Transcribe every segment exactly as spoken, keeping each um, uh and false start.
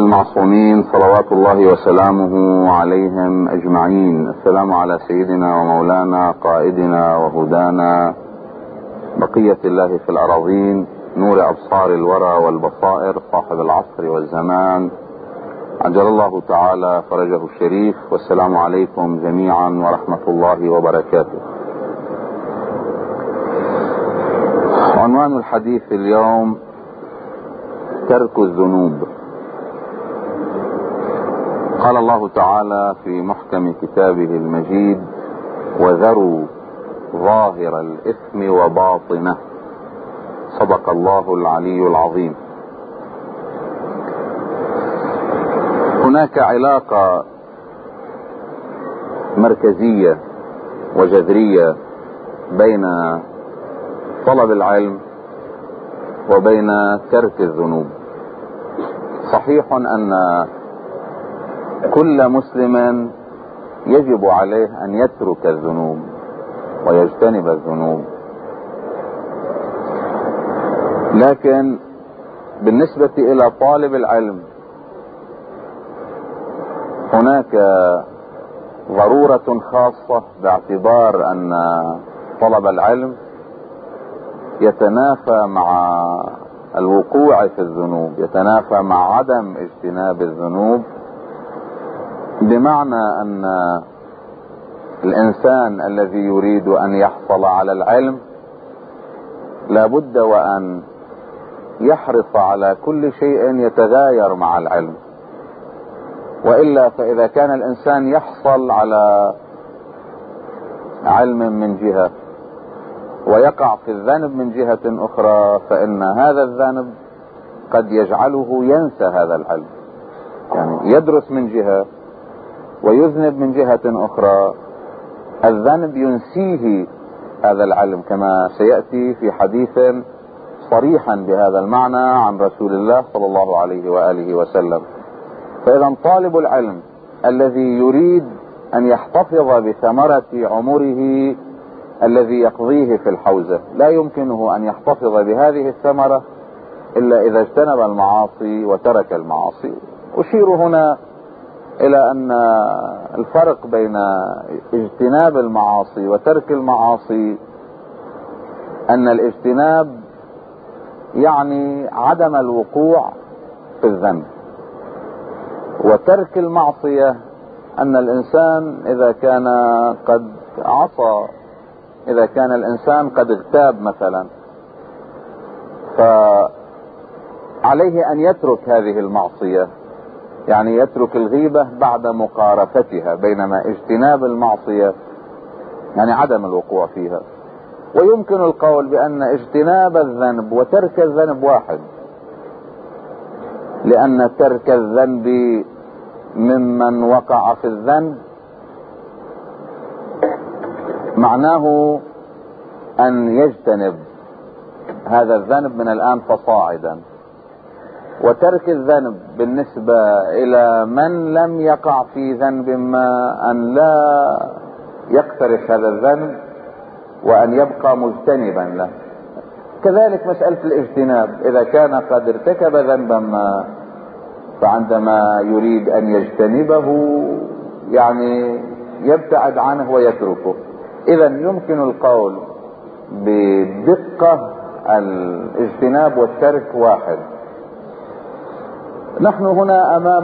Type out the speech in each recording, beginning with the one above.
المعصومين صلوات الله وسلامه عليهم اجمعين. السلام على سيدنا ومولانا قائدنا وهدانا بقية الله في الأراضين، نور أبصار الورى والبصائر، صاحب العصر والزمان، عجل الله تعالى فرجه الشريف. والسلام عليكم جميعا ورحمة الله وبركاته. عنوان الحديث اليوم ترك الذنوب. قال الله تعالى في محكم كتابه المجيد: وذروا ظاهر الإثم وباطنه. صدق الله العلي العظيم. هناك علاقة مركزية وجذرية بين طلب العلم وبين ترك الذنوب. صحيح أن كل مسلم يجب عليه أن يترك الذنوب ويجتنب الذنوب، لكن بالنسبة إلى طالب العلم هناك ضرورة خاصة، باعتبار أن طلب العلم يتنافى مع الوقوع في الذنوب، يتنافى مع عدم اجتناب الذنوب، بمعنى أن الإنسان الذي يريد أن يحصل على العلم لابد وأن يحرص على كل شيء يتغاير مع العلم، وإلا فإذا كان الإنسان يحصل على علم من جهة ويقع في الذنب من جهة أخرى، فإن هذا الذنب قد يجعله ينسى هذا العلم. يعني يدرس من جهة ويذنب من جهة أخرى، الذنب ينسيه هذا العلم، كما سيأتي في حديث صريحا بهذا المعنى عن رسول الله صلى الله عليه وآله وسلم. فإذا طالب العلم الذي يريد أن يحتفظ بثمرة عمره الذي يقضيه في الحوزة لا يمكنه أن يحتفظ بهذه الثمرة إلا إذا اجتنب المعاصي وترك المعاصي. أشير هنا إلى أن الفرق بين اجتناب المعاصي وترك المعاصي أن الاجتناب يعني عدم الوقوع في الذنب، وترك المعصية أن الإنسان إذا كان قد عصى، إذا كان الإنسان قد اغتاب مثلا، فعليه أن يترك هذه المعصية، يعني يترك الغيبة بعد مقارفتها، بينما اجتناب المعصية يعني عدم الوقوع فيها. ويمكن القول بأن اجتناب الذنب وترك الذنب واحد، لأن ترك الذنب ممن وقع في الذنب معناه أن يجتنب هذا الذنب من الآن فصاعدا، وترك الذنب بالنسبة إلى من لم يقع في ذنب ما أن لا يقترف هذا الذنب وأن يبقى مجتنبا له. كذلك مسألة الاجتناب، إذا كان قد ارتكب ذنبا ما فعندما يريد أن يجتنبه يعني يبتعد عنه ويتركه. إذا يمكن القول بدقة الاجتناب والترك واحد. نحن هنا أمام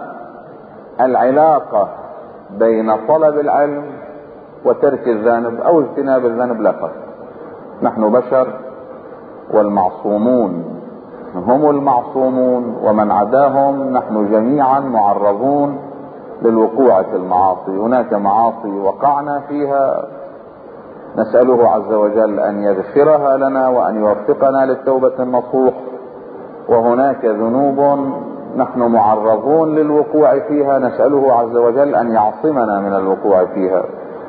العلاقة بين طلب العلم وترك الذنب أو اجتناب الذنب لا فرق. نحن بشر، والمعصومون هم المعصومون، ومن عداهم نحن جميعا معرضون للوقوع في المعاصي. هناك معاصي وقعنا فيها، نسأله عز وجل أن يغفرها لنا وأن يوفقنا للتوبة النصوح، وهناك ذنوب نحن معرضون للوقوع فيها، نسأله عز وجل أن يعصمنا من الوقوع فيها.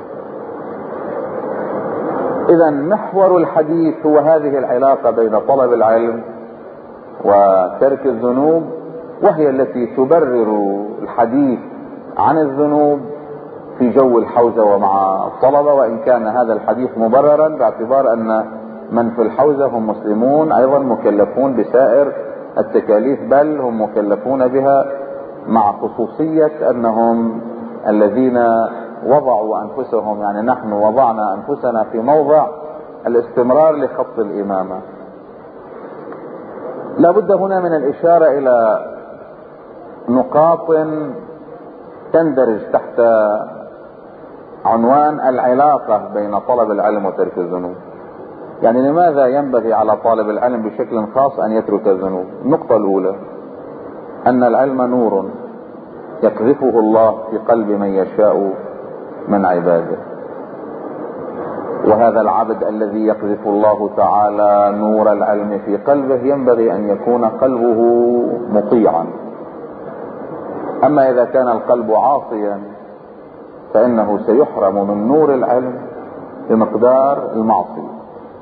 إذا محور الحديث هو هذه العلاقة بين طلب العلم وترك الذنوب، وهي التي تبرر الحديث عن الذنوب في جو الحوزة ومع الطلبة، وإن كان هذا الحديث مبررا باعتبار أن من في الحوزة هم مسلمون أيضا مكلفون بسائر التكاليف، بل هم مكلفون بها مع خصوصية انهم الذين وضعوا انفسهم، يعني نحن وضعنا انفسنا في موضع الاستمرار لخط الامامة. لا بد هنا من الاشارة الى نقاط تندرج تحت عنوان العلاقة بين طلب العلم وترك الذنوب. يعني لماذا ينبغي على طالب العلم بشكل خاص ان يترك الذنوب؟ النقطة الاولى ان العلم نور يقذفه الله في قلب من يشاء من عباده، وهذا العبد الذي يقذف الله تعالى نور العلم في قلبه ينبغي ان يكون قلبه مطيعا. اما اذا كان القلب عاصيا فانه سيحرم من نور العلم بمقدار المعصية.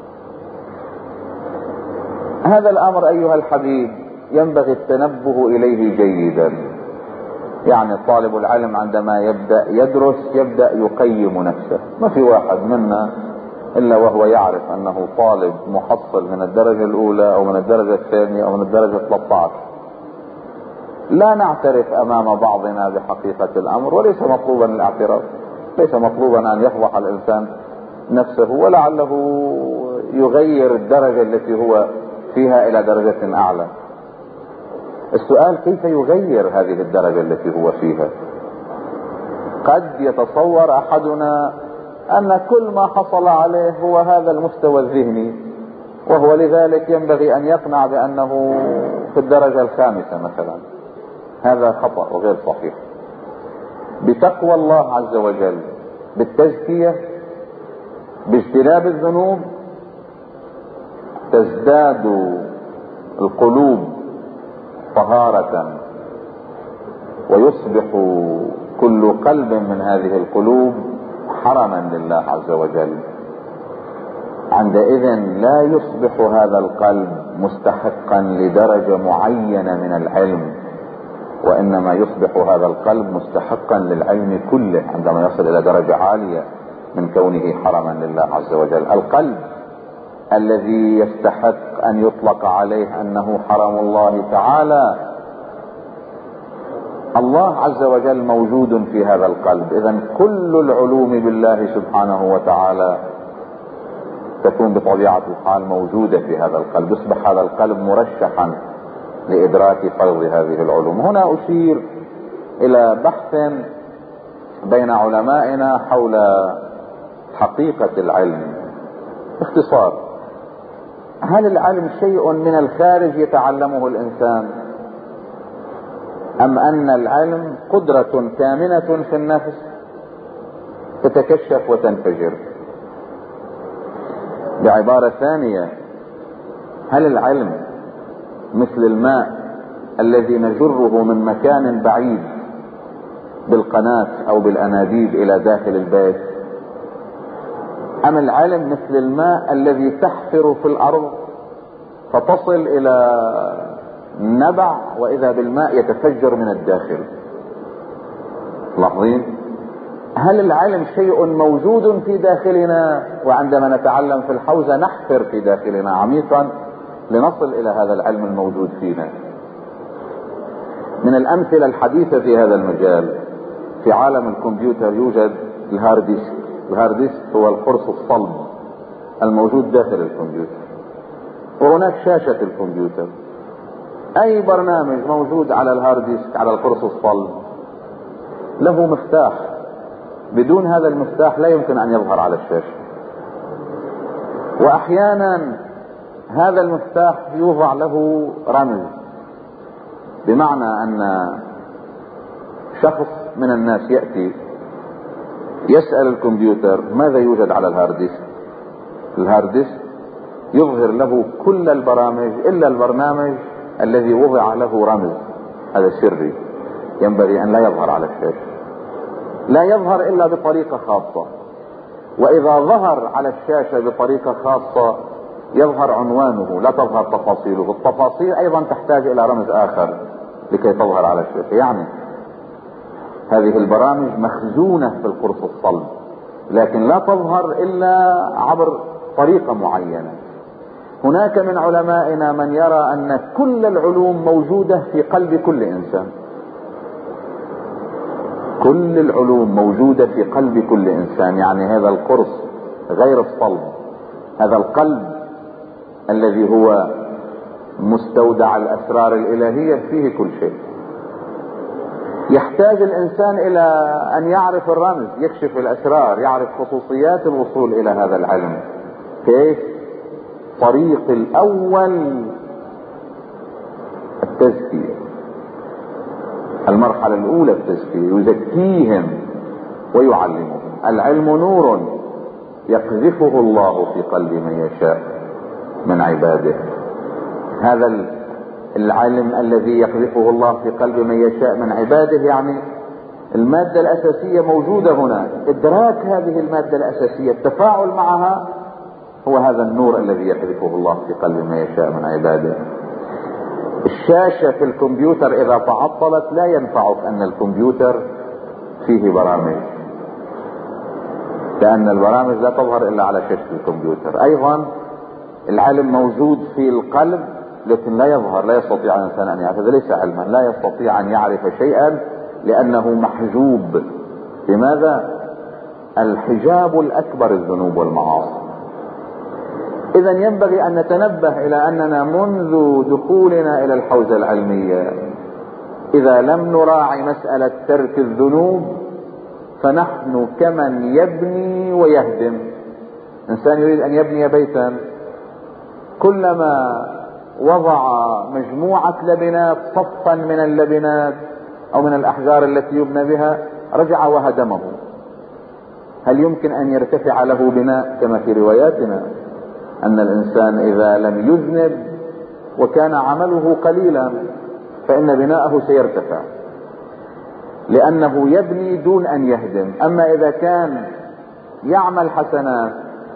هذا الامر ايها الحبيب ينبغي التنبه اليه جيدا. يعني طالب العلم عندما يبدأ يدرس يبدأ يقيم نفسه. ما في واحد منا الا وهو يعرف انه طالب محصل من الدرجة الاولى او من الدرجة الثانية او من الدرجة ثلاثة عشر. لا نعترف امام بعضنا بحقيقة الامر، وليس مطلوبا الاعتراف، ليس مطلوبا ان يفضح الانسان نفسه ولعله يغير الدرجة التي هو فيها الى درجة اعلى. السؤال كيف يغير هذه الدرجة التي هو فيها؟ قد يتصور احدنا ان كل ما حصل عليه هو هذا المستوى الذهني، وهو لذلك ينبغي ان يقنع بانه في الدرجة الخامسة مثلا. هذا خطأ وغير صحيح. بتقوى الله عز وجل، بالتزكية، باجتناب الذنوب، تزداد القلوب طهارة، ويصبح كل قلب من هذه القلوب حرما لله عز وجل. عندئذ لا يصبح هذا القلب مستحقا لدرجة معينة من العلم، وانما يصبح هذا القلب مستحقا للعلم كله عندما يصل الى درجة عالية من كونه حرما لله عز وجل. القلب الذي يستحق ان يطلق عليه انه حرم الله تعالى، الله عز وجل موجود في هذا القلب. اذا كل العلوم بالله سبحانه وتعالى تكون بطبيعة الحال موجودة في هذا القلب. يصبح هذا القلب مرشحا لادراك فرض هذه العلوم. هنا اشير الى بحث بين علمائنا حول حقيقة العلم. باختصار، هل العلم شيء من الخارج يتعلمه الانسان، ام ان العلم قدرة كامنة في النفس تتكشف وتنفجر؟ بعبارة ثانية، هل العلم مثل الماء الذي نجره من مكان بعيد بالقناة او بالانابيب الى داخل البيت، ام العلم مثل الماء الذي تحفر في الارض فتصل الى نبع واذا بالماء يتفجر من الداخل؟ لاحظين، هل العلم شيء موجود في داخلنا وعندما نتعلم في الحوزة نحفر في داخلنا عميقا لنصل الى هذا العلم الموجود فينا؟ من الامثلة الحديثة في هذا المجال، في عالم الكمبيوتر يوجد الهارد ديسك. الهارد ديسك هو القرص الصلب الموجود داخل الكمبيوتر، وهناك شاشة الكمبيوتر. اي برنامج موجود على الهارد ديسك على القرص الصلب له مفتاح، بدون هذا المفتاح لا يمكن ان يظهر على الشاشة. واحيانا هذا المفتاح يوضع له رمز، بمعنى ان شخص من الناس يأتي يسأل الكمبيوتر ماذا يوجد على الهارد ديسك. الهارد ديسك يظهر له كل البرامج الا البرنامج الذي وضع له رمز، هذا سري ينبغي ان لا يظهر على الشاشة، لا يظهر الا بطريقة خاصة. واذا ظهر على الشاشة بطريقة خاصة يظهر عنوانه، لا تظهر تفاصيله. التفاصيل ايضا تحتاج الى رمز اخر لكي تظهر على الشاشة. يعني هذه البرامج مخزونة في القرص الصلب، لكن لا تظهر الا عبر طريقة معينة. هناك من علمائنا من يرى ان كل العلوم موجودة في قلب كل انسان، كل العلوم موجودة في قلب كل انسان. يعني هذا القرص غير الصلب، هذا القلب الذي هو مستودع الاسرار الالهية فيه كل شيء. يحتاج الانسان الى ان يعرف الرمز، يكشف الاسرار، يعرف خصوصيات الوصول الى هذا العلم. كيف؟ طريق الاول التزكية، المرحلة الاولى التزكية، يزكيهم ويعلمهم. العلم نور يقذفه الله في قلب من يشاء من عباده. هذا العلم الذي يقذفه الله في قلب من يشاء من عباده، يعني المادة الاساسية موجودة هنا، ادراك هذه المادة الاساسية، التفاعل معها، هو هذا النور الذي يقذفه الله في قلب من يشاء من عباده. الشاشة في الكمبيوتر اذا تعطلت لا ينفعك ان الكمبيوتر فيه برامج، لان البرامج لا تظهر الا على شاشة الكمبيوتر. ايضا العلم موجود في القلب لكن لا يظهر، لا يستطيع الانسان ان يعرف. هذا ليس علما، لا يستطيع ان يعرف شيئا لانه محجوب. لماذا؟ الحجاب الاكبر الذنوب والمعاصي. اذا ينبغي ان نتنبه الى اننا منذ دخولنا الى الحوزة العلمية اذا لم نراعي مسألة ترك الذنوب فنحن كمن يبني ويهدم. انسان يريد ان يبني بيتا، كلما وضع مجموعة لبنات، صفا من اللبنات او من الاحجار التي يبنى بها، رجع وهدمه. هل يمكن ان يرتفع له بناء؟ كما في رواياتنا ان الانسان اذا لم يذنب وكان عمله قليلا فان بناءه سيرتفع، لانه يبني دون ان يهدم. اما اذا كان يعمل حسنات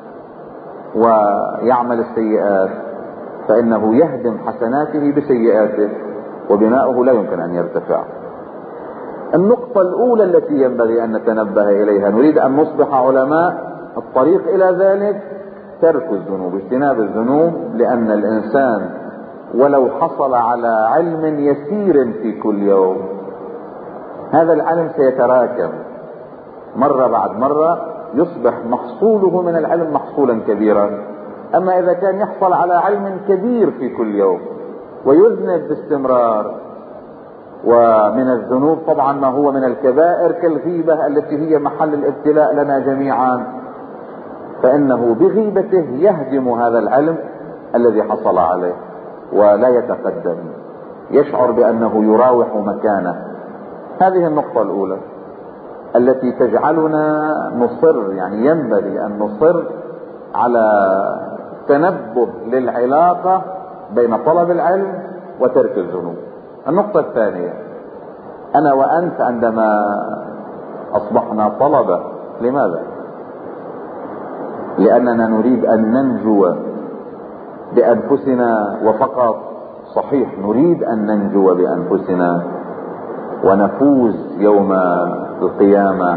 ويعمل السيئات فانه يهدم حسناته بسيئاته وبناؤه لا يمكن ان يرتفع. النقطة الاولى التي ينبغي ان نتنبه اليها، نريد ان نصبح علماء، الطريق الى ذلك ترك الذنوب، اجتناب الذنوب. لان الانسان ولو حصل على علم يسير في كل يوم، هذا العلم سيتراكم مرة بعد مرة، يصبح محصوله من العلم محصولا كبيرا. اما اذا كان يحصل على علم كبير في كل يوم ويذنب باستمرار، ومن الذنوب طبعا ما هو من الكبائر كالغيبة التي هي محل الابتلاء لنا جميعا، فانه بغيبته يهدم هذا العلم الذي حصل عليه ولا يتقدم، يشعر بانه يراوح مكانه. هذه النقطة الاولى التي تجعلنا نصر، يعني ينبغي ان نصر على تنبه للعلاقة بين طلب العلم وترك الذنوب. النقطة الثانية، انا وانت عندما اصبحنا طلبة، لماذا؟ لاننا نريد ان ننجو بانفسنا وفقط. صحيح نريد ان ننجو بانفسنا ونفوز يوم القيامة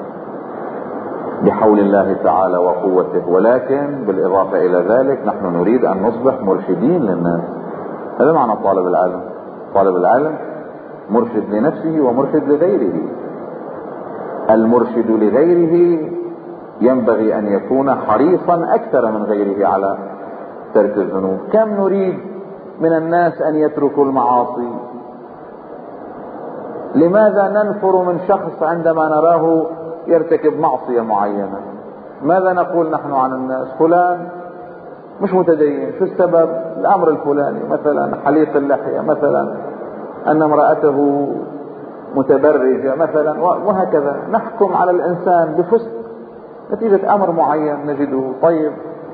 بحول الله تعالى وقوته، ولكن بالاضافة الى ذلك نحن نريد ان نصبح مرشدين للناس. هذا معنى طالب العلم. طالب العلم مرشد لنفسه ومرشد لغيره. المرشد لغيره ينبغي ان يكون حريصا اكثر من غيره على ترك الذنوب. كم نريد من الناس ان يتركوا المعاصي؟ لماذا ننفر من شخص عندما نراه يرتكب معصية معينة؟ ماذا نقول نحن عن الناس؟ فلان مش متدين. شو السبب؟ الامر الفلاني، مثلا حليق اللحية، مثلا ان امرأته متبرجة، مثلا، وهكذا. نحكم على الانسان بفسق نتيجة امر معين نجده. طيب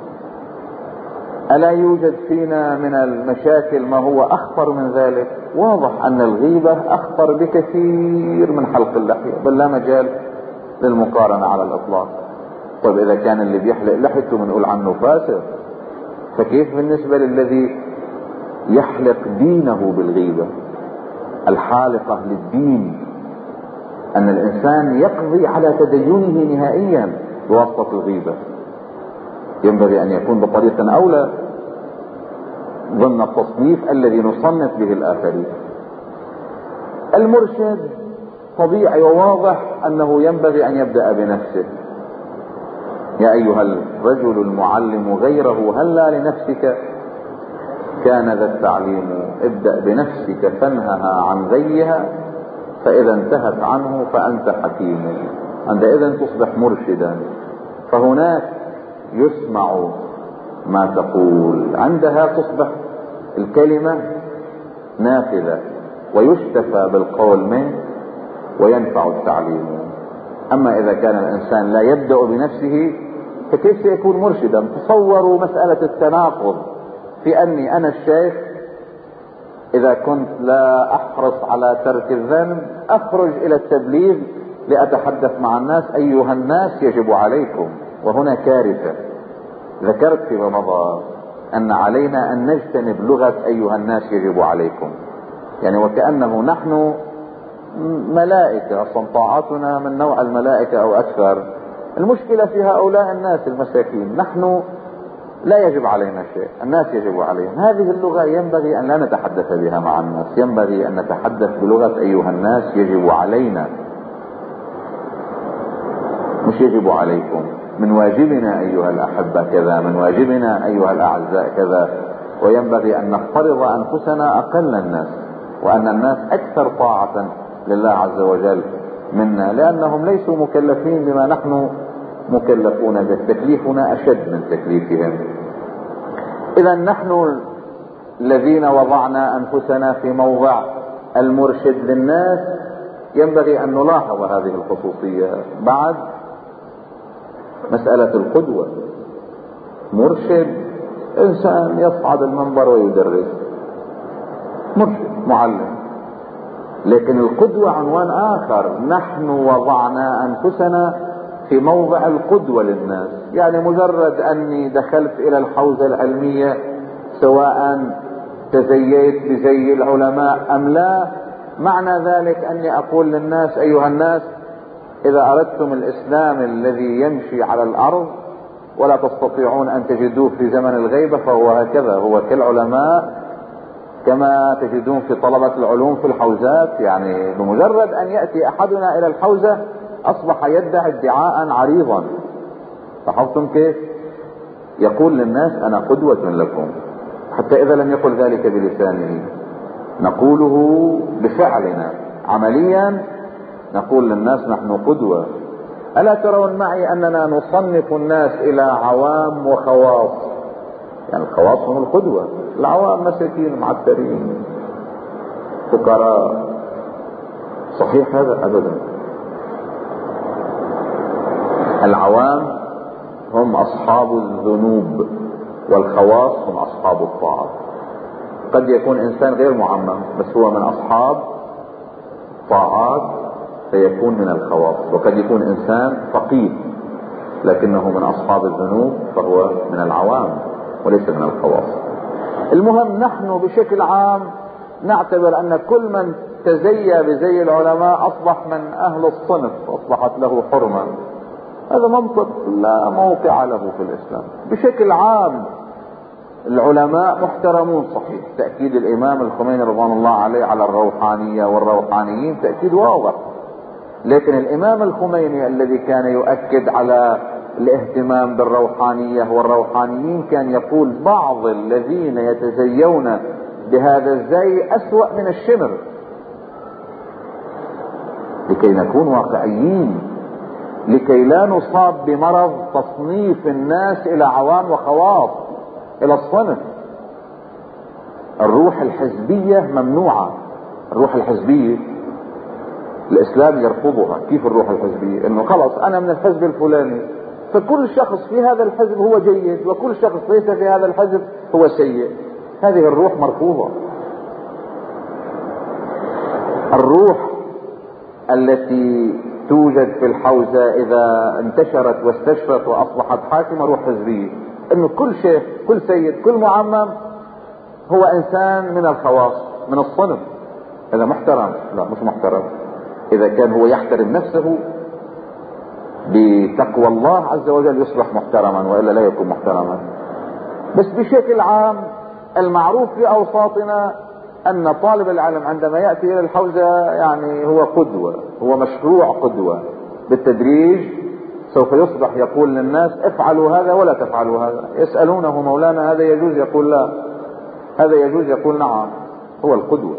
الا يوجد فينا من المشاكل ما هو اخطر من ذلك؟ واضح ان الغيبة اخطر بكثير من حلق اللحية، بل لا مجال للمقارنة على الاطلاق. طيب اذا كان اللي بيحلق لحيته بنقول عنه فاسق، فكيف بالنسبة للذي يحلق دينه بالغيبة؟ الحالقة للدين ان الانسان يقضي على تدينه نهائيا بواسطة الغيبة. ينبغي ان يكون بطريقة اولى ضمن التصنيف الذي نصنف به الاخرين. المرشد طبيعي وواضح أنه ينبغي أن يبدأ بنفسه. يا أيها الرجل المعلم غيره هلا لنفسك كان ذا التعليم، ابدأ بنفسك فانهها عن غيها، فإذا انتهت عنه فأنت حكيم، عندئذ تصبح مرشدا، فهناك يسمع ما تقول، عندها تصبح الكلمة نافذة ويشتفى بالقول منه وينفع التعليم. أما إذا كان الإنسان لا يبدأ بنفسه فكيف سيكون مرشدا؟ تصوروا مسألة التناقض في أني أنا الشيخ إذا كنت لا أحرص على ترك الذنب أخرج إلى التبليغ لأتحدث مع الناس، أيها الناس يجب عليكم، وهنا كارثة. ذكرت فيما مضى أن علينا أن نجتنب لغة أيها الناس يجب عليكم، يعني وكأنه نحن ملائكة، أصلا طاعتنا من نوع الملائكة أو أكثر. المشكلة في هؤلاء الناس المساكين، نحن لا يجب علينا شيء، الناس يجب عليهم. هذه اللغة ينبغي أن لا نتحدث بها مع الناس، ينبغي أن نتحدث بلغة أيها الناس يجب علينا، مش يجب عليكم. من واجبنا أيها الأحبة كذا، من واجبنا أيها الأعزاء كذا، وينبغي أن نفترض أنفسنا أقل الناس، وأن الناس أكثر طاعة لله عز وجل منا، لأنهم ليسوا مكلفين بما نحن مكلفون به، تكليفنا أشد من تكليفهم. إذا نحن الذين وضعنا أنفسنا في موضع المرشد للناس ينبغي أن نلاحظ هذه الخصوصية. بعد مسألة القدوة، مرشد إنسان يصعد المنبر ويدرس، مرشد معلم، لكن القدوة عنوان آخر. نحن وضعنا أنفسنا في موضع القدوة للناس، يعني مجرد أني دخلت إلى الحوزة العلمية سواء تزييت بزي العلماء أم لا، معنى ذلك أني أقول للناس أيها الناس إذا أردتم الإسلام الذي يمشي على الأرض ولا تستطيعون أن تجدوه في زمن الغيبة فهو هكذا، هو كالعلماء كما تجدون في طلبة العلوم في الحوزات. يعني بمجرد أن يأتي أحدنا إلى الحوزة أصبح يدعي ادعاء عريضا. لاحظتم كيف؟ يقول للناس أنا قدوة لكم، حتى إذا لم يقل ذلك بلسانه نقوله بفعلنا عمليا، نقول للناس نحن قدوة. ألا ترون معي أننا نصنف الناس إلى عوام وخواص؟ يعني الخواص هم القدوة، العوام مساكين معترين فقراء. صحيح هذا؟ أبدا. العوام هم أصحاب الذنوب والخواص هم أصحاب الطاعات. قد يكون إنسان غير معمم بس هو من أصحاب طاعات فيكون من الخواص، وقد يكون إنسان فقيه لكنه من أصحاب الذنوب فهو من العوام وليس من الخواص. المهم نحن بشكل عام نعتبر أن كل من تزيى بزي العلماء أصبح من أهل الصنف، أصبحت له حرمة. هذا منطق لا موقع له في الإسلام. بشكل عام العلماء محترمون صحيح، تأكيد الإمام الخميني رضوان الله عليه على الروحانية والروحانيين تأكيد واضح، لكن الإمام الخميني الذي كان يؤكد على الاهتمام بالروحانية والروحانيين كان يقول بعض الذين يتزيون بهذا الزي أسوأ من الشمر. لكي نكون واقعيين، لكي لا نصاب بمرض تصنيف الناس إلى عوام وخواص، إلى الصنف. الروح الحزبية ممنوعة. الروح الحزبية الإسلام يرفضها. كيف الروح الحزبية؟ إنه خلاص أنا من الحزب الفلاني فكل شخص في هذا الحزب هو جيد وكل شخص ليس في هذا الحزب هو سيء. هذه الروح مرفوضة. الروح التي توجد في الحوزة إذا انتشرت واستشرت وأصبحت حاكمة روح حزبية، إنه كل شيخ كل سيد كل معمم هو إنسان من الخواص من الصنف. هذا محترم؟ لا مش محترم. إذا كان هو يحترم نفسه بتقوى الله عز وجل يصبح محترما، وإلا لا يكون محترما. بس بشكل عام المعروف في أوساطنا أن طالب العلم عندما يأتي إلى الحوزة يعني هو قدوة، هو مشروع قدوة. بالتدريج سوف يصبح يقول للناس افعلوا هذا ولا تفعلوا هذا. يسألونه مولانا هذا يجوز؟ يقول لا. هذا يجوز؟ يقول نعم. هو القدوة.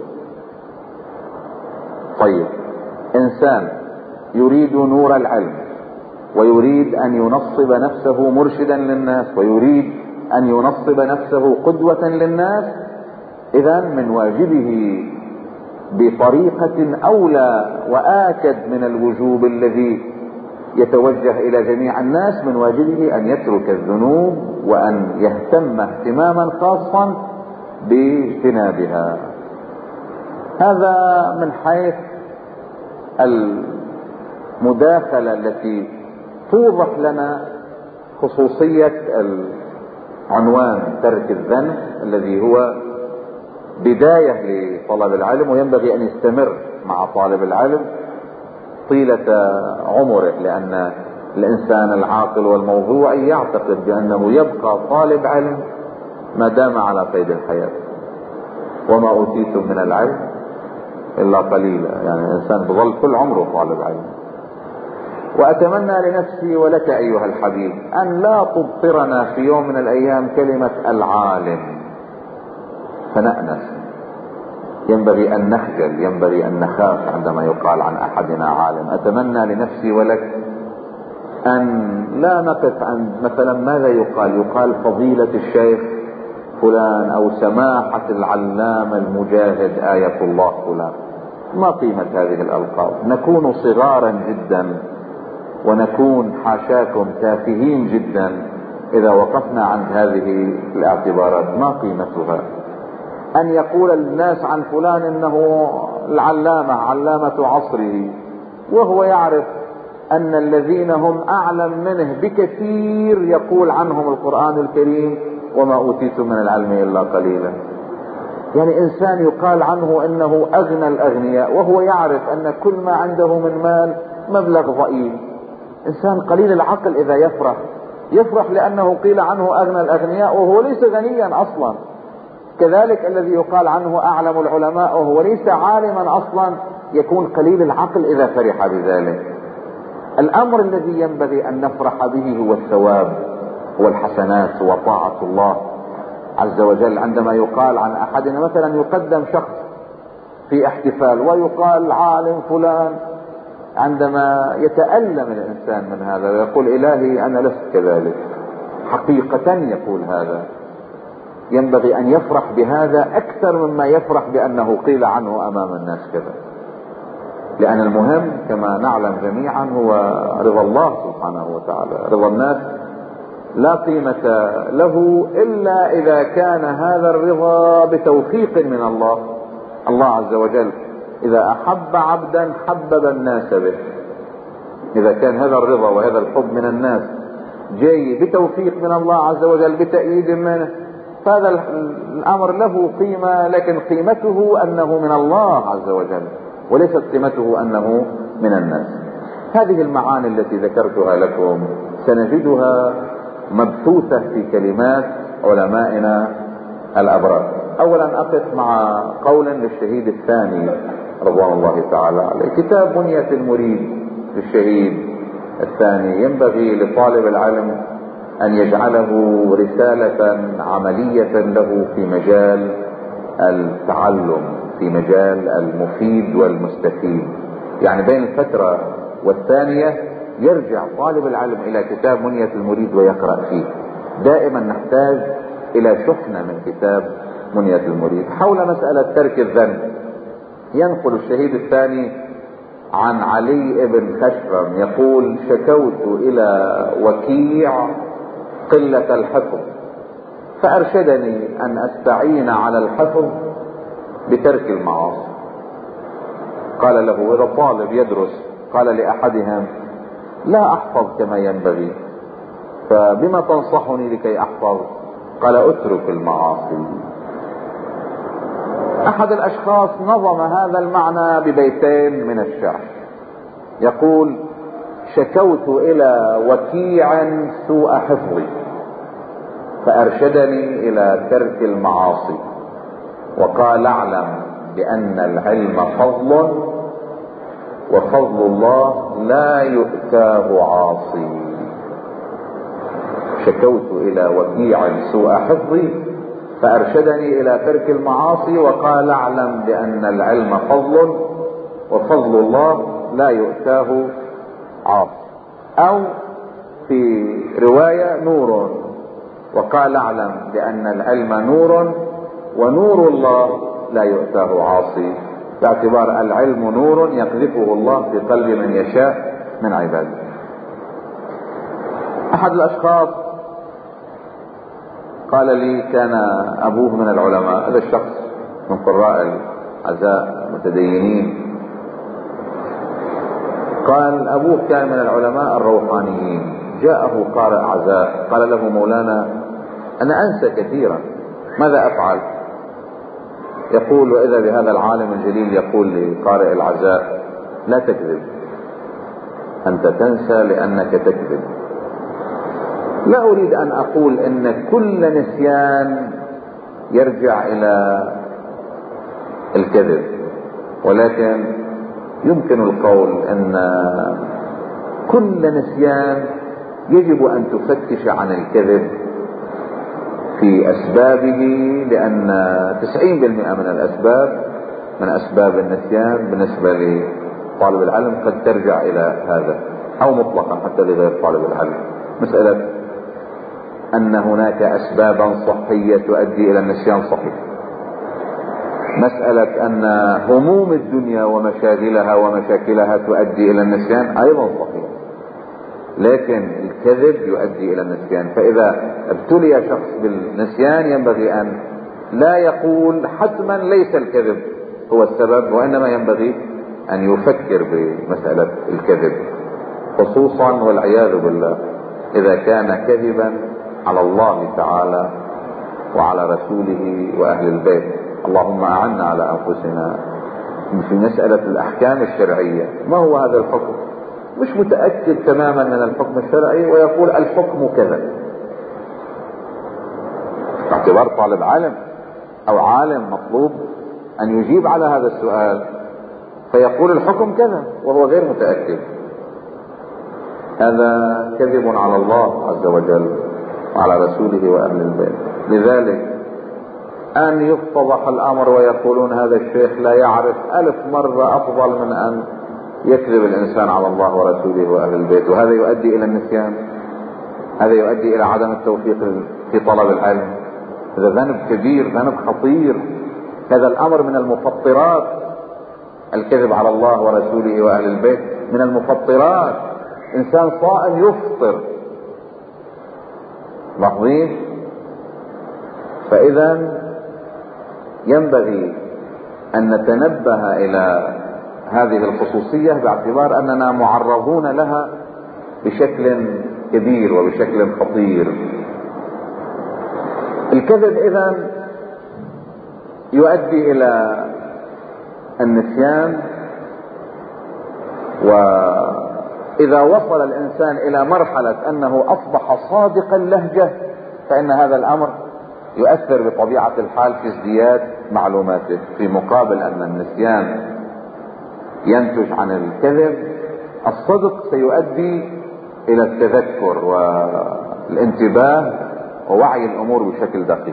طيب، إنسان يريد نور العلم ويريد أن ينصب نفسه مرشدا للناس ويريد أن ينصب نفسه قدوة للناس، إذن من واجبه بطريقة أولى وآكد من الوجوب الذي يتوجه إلى جميع الناس، من واجبه أن يترك الذنوب وأن يهتم اهتماما خاصا باجتنابها. هذا من حيث المداخلة التي توضح لنا خصوصية العنوان ترك الذنب، الذي هو بداية لطلب العلم، وينبغي أن يستمر مع طالب العلم طيلة عمره، لأن الإنسان العاقل والموضوعي يعتقد بأنه يبقى طالب علم ما دام على قيد الحياة. وما أوتيتم من العلم إلا قليلا، يعني الإنسان بظل كل عمره طالب علم. وأتمنى لنفسي ولك أيها الحبيب أن لا تبصرنا في يوم من الأيام كلمة العالم فنأنس. ينبغي أن نخجل، ينبغي أن نخاف عندما يقال عن أحدنا عالم. أتمنى لنفسي ولك أن لا نقف عند مثلا ماذا يقال، يقال فضيلة الشيخ فلان أو سماحة العلامة المجاهد آية الله فلان. ما قيمة هذه الألقاب؟ نكون صغارا جدا ونكون حاشاكم تافهين جدا إذا وقفنا عند هذه الاعتبارات. ما قيمتها؟ أن يقول الناس عن فلان إنه العلامة، علامة عصره، وهو يعرف أن الذين هم أعلم منه بكثير يقول عنهم القرآن الكريم وما أوتيتم من العلم إلا قليلا. يعني إنسان يقال عنه إنه أغنى الأغنياء وهو يعرف أن كل ما عنده من مال مبلغ ضئيل. إنسان قليل العقل إذا يفرح يفرح لأنه قيل عنه أغنى الأغنياء وهو ليس غنيا أصلا. كذلك الذي يقال عنه أعلم العلماء وهو ليس عالما أصلا يكون قليل العقل إذا فرح بذلك. الأمر الذي ينبغي أن نفرح به هو الثواب والحسنات وطاعة الله عز وجل. عندما يقال عن أحدنا مثلا، يقدم شخص في احتفال ويقال عالم فلان، عندما يتألم الإنسان من هذا ويقول إلهي أنا لست كذلك، حقيقة يقول هذا، ينبغي أن يفرح بهذا أكثر مما يفرح بأنه قيل عنه أمام الناس كذا. لأن المهم كما نعلم جميعا هو رضا الله سبحانه وتعالى. رضا الناس لا قيمة له إلا إذا كان هذا الرضا بتوفيق من الله. الله عز وجل إذا أحب عبدا حبب الناس به. إذا كان هذا الرضا وهذا الحب من الناس جاي بتوفيق من الله عز وجل بتأييد منه، فهذا الأمر له قيمة، لكن قيمته أنه من الله عز وجل وليست قيمته أنه من الناس. هذه المعاني التي ذكرتها لكم سنجدها مبثوثة في كلمات علمائنا الأبرار. أولا أقف مع قول للشهيد الثاني رضوان الله تعالى عليه. كتاب بنية المريد للشهيد الثاني ينبغي لطالب العلم أن يجعله رسالة عملية له في مجال التعلم، في مجال المفيد والمستفيد. يعني بين الفترة والثانية يرجع طالب العلم إلى كتاب بنية المريد ويقرأ فيه. دائما نحتاج إلى شحنة من كتاب بنية المريد. حول مسألة ترك الذنب ينقل الشهيد الثاني عن علي بن خشرم يقول: شكوت إلى وكيع قلة الحفظ فأرشدني أن أستعين على الحفظ بترك المعاصي. قال له: إذا الطالب يدرس، قال لأحدهم: لا أحفظ كما ينبغي، فبما تنصحني لكي أحفظ؟ قال: أترك المعاصي. أحد الأشخاص نظم هذا المعنى ببيتين من الشعر، يقول: شكوت إلى وكيع سوء حفظي فأرشدني إلى ترك المعاصي. وقال اعلم بأن العلم فضل وفضل الله لا يؤتاه عاصي. شكوت إلى وكيع سوء حفظي فأرشدني إلى ترك المعاصي، وقال اعلم بأن العلم فضل وفضل الله لا يؤتاه عاصي. أو في رواية نور، وقال اعلم بأن العلم نور ونور الله لا يؤتاه عاصي، باعتبار العلم نور يقذفه الله في قلب من يشاء من عباده. أحد الأشخاص قال لي كان أبوه من العلماء، هذا الشخص من قراء العزاء المتدينين، قال أبوه كان من العلماء الروحانيين، جاءه قارئ عزاء قال له مولانا أنا أنسى كثيرا، ماذا أفعل؟ يقول وإذا بهذا العالم الجليل يقول لقارئ العزاء لا تكذب، أنت تنسى لأنك تكذب. لا أريد أن أقول أن كل نسيان يرجع إلى الكذب، ولكن يمكن القول أن كل نسيان يجب أن تفتش عن الكذب في أسبابه، لأن تسعين بالمئة من الأسباب من أسباب النسيان بالنسبة لطالب العلم قد ترجع إلى هذا، أو مطلقا حتى لغير طالب العلم. مسألة أن هناك أسبابا صحية تؤدي إلى النسيان صحيح، مسألة أن هموم الدنيا ومشاغلها ومشاكلها تؤدي إلى النسيان أيضا صحيح، لكن الكذب يؤدي إلى النسيان. فإذا ابتلي شخص بالنسيان ينبغي أن لا يقول حتما ليس الكذب هو السبب، وإنما ينبغي أن يفكر بمسألة الكذب، خصوصا والعياذ بالله إذا كان كذبا على الله تعالى وعلى رسوله وأهل البيت. اللهم أعنا على أنفسنا في مسألة الأحكام الشرعية. ما هو هذا الحكم؟ مش متأكد تماما من الحكم الشرعي ويقول الحكم كذا، باعتبار طالب علم أو عالم مطلوب أن يجيب على هذا السؤال، فيقول الحكم كذا وهو غير متأكد. هذا كذب على الله عز وجل وعلى رسوله وأهل البيت. لذلك أن يفتضح الأمر ويقولون هذا الشيخ لا يعرف ألف مرة أفضل من أن يكذب الإنسان على الله ورسوله وأهل البيت، وهذا يؤدي إلى النسيان، هذا يؤدي إلى عدم التوفيق في طلب العلم. هذا ذنب كبير، ذنب خطير، هذا الأمر من المفطرات. الكذب على الله ورسوله وأهل البيت من المفطرات. إنسان صائم يفطر، لاحظين؟ فإذا ينبغي أن نتنبه إلى هذه الخصوصية باعتبار أننا معرضون لها بشكل كبير وبشكل خطير. الكذب إذن يؤدي إلى النسيان، وإذا وصل الإنسان إلى مرحلة أنه أصبح صادق اللهجة فإن هذا الأمر يؤثر بطبيعة الحال في ازدياد معلوماته، في مقابل أن النسيان ينتج عن الكذب. الصدق سيؤدي إلى التذكر والانتباه ووعي الأمور بشكل دقيق.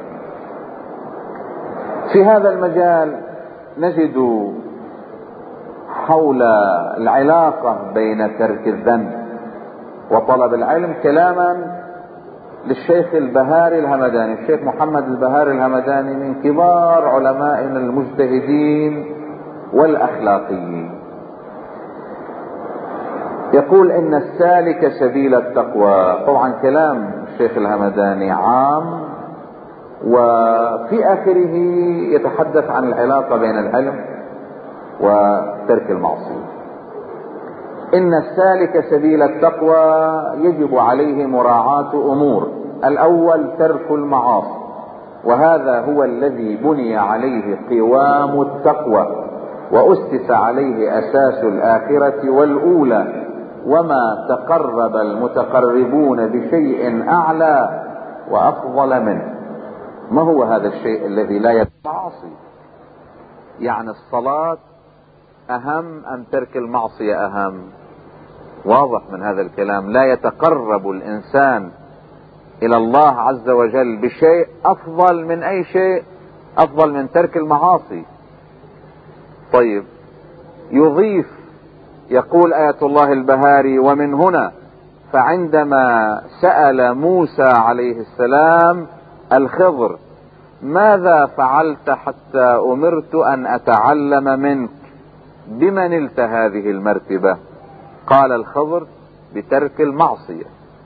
في هذا المجال نجد حول العلاقة بين ترك الذنب وطلب العلم كلاما للشيخ البهاري الهمداني. الشيخ محمد البهاري الهمداني من كبار علمائنا المجتهدين والأخلاقيين. يقول إن السالك سبيل التقوى. طبعا كلام الشيخ الهمداني عام، وفي آخره يتحدث عن العلاقة بين العلم وترك المعصية. إن السالك سبيل التقوى يجب عليه مراعاة أمور. الأول ترك المعاصي، وهذا هو الذي بني عليه قوام التقوى وأسس عليه أساس الآخرة والأولى، وما تقرب المتقربون بشيء أعلى وأفضل منه. ما هو هذا الشيء الذي لا يتعاصي؟ يعني الصلاة اهم ام ترك المعصية اهم؟ واضح من هذا الكلام لا يتقرب الانسان الى الله عز وجل بشيء افضل من اي شيء، افضل من ترك المعاصي. طيب يضيف يقول آية الله البهاري: ومن هنا فعندما سأل موسى عليه السلام الخضر: ماذا فعلت حتى أمرت أن أتعلم منك؟ بما نلت هذه المرتبة؟ قال الخضر: بترك المعصية.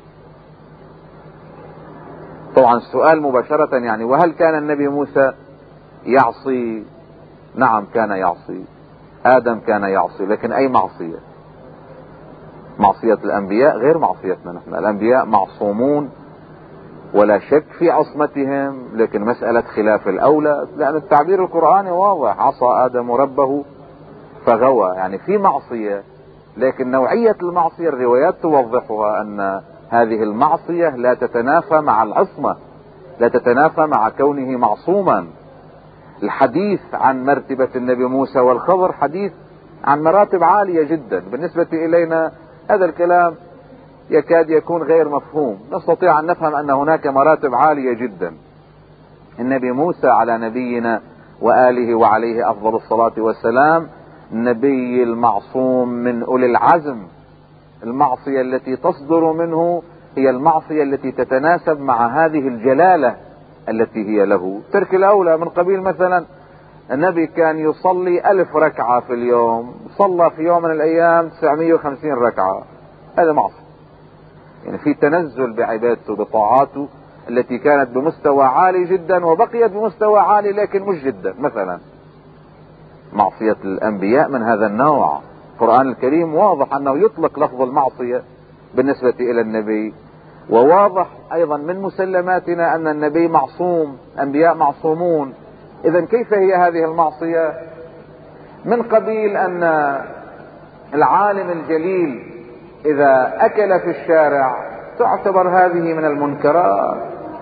طبعا السؤال مباشرة يعني وهل كان النبي موسى يعصي؟ نعم كان يعصي، آدم كان يعصي، لكن أي معصية؟ معصية الأنبياء غير معصيتنا نحن. الأنبياء معصومون ولا شك في عصمتهم، لكن مسألة خلاف الأولى، لأن التعبير القرآني واضح: عصى آدم ربه فغوى، يعني في معصية، لكن نوعية المعصية الروايات توضحها أن هذه المعصية لا تتنافى مع العصمة، لا تتنافى مع كونه معصوما. الحديث عن مرتبة النبي موسى والخضر حديث عن مراتب عالية جدا. بالنسبة إلينا هذا الكلام يكاد يكون غير مفهوم، نستطيع أن نفهم أن هناك مراتب عالية جدا. النبي موسى على نبينا وآله وعليه أفضل الصلاة والسلام النبي المعصوم من أولي العزم. المعصية التي تصدر منه هي المعصية التي تتناسب مع هذه الجلالة التي هي له. ترك الأولى من قبيل مثلا النبي كان يصلي ألف ركعة في اليوم، صلى في يوم من الأيام تسعمائة وخمسين ركعة، هذا معصية. يعني في تنزل بعبادته بطاعاته التي كانت بمستوى عالي جدا وبقيت بمستوى عالي لكن مش جدا. مثلا معصية الأنبياء من هذا النوع. القرآن الكريم واضح أنه يطلق لفظ المعصية بالنسبة إلى النبي، وواضح أيضا من مسلماتنا أن النبي معصوم، أنبياء معصومون. إذن كيف هي هذه المعصية؟ من قبيل أن العالم الجليل إذا أكل في الشارع تعتبر هذه من المنكرات،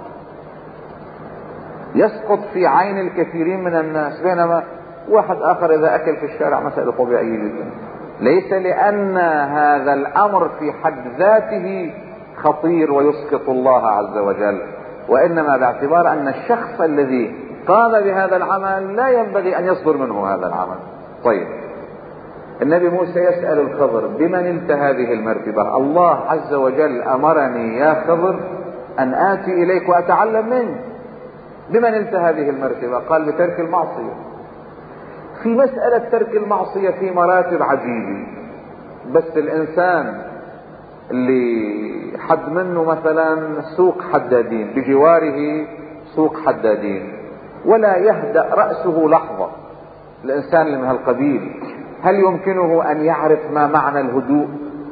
يسقط في عين الكثيرين من الناس، بينما واحد آخر إذا أكل في الشارع مسألة طبيعية جدا. ليس لأن هذا الأمر في حد ذاته خطير ويسقط الله عز وجل، وإنما باعتبار أن الشخص الذي قام بهذا العمل لا ينبغي أن يصدر منه هذا العمل. طيب النبي موسى يسأل الخضر: بما نلت هذه المرتبة؟ الله عز وجل أمرني يا خضر أن آتي إليك وأتعلم منك. بما نلت هذه المرتبة؟ قال: بترك المعصية. في مسألة ترك المعصية في مراتب عجيبة، بس الإنسان اللي حد منه مثلا سوق حدادين، بجواره سوق حدادين، ولا يهدأ رأسه لحظة، الإنسان اللي من هالقبيل هل يمكنه أن يعرف ما معنى الهدوء؟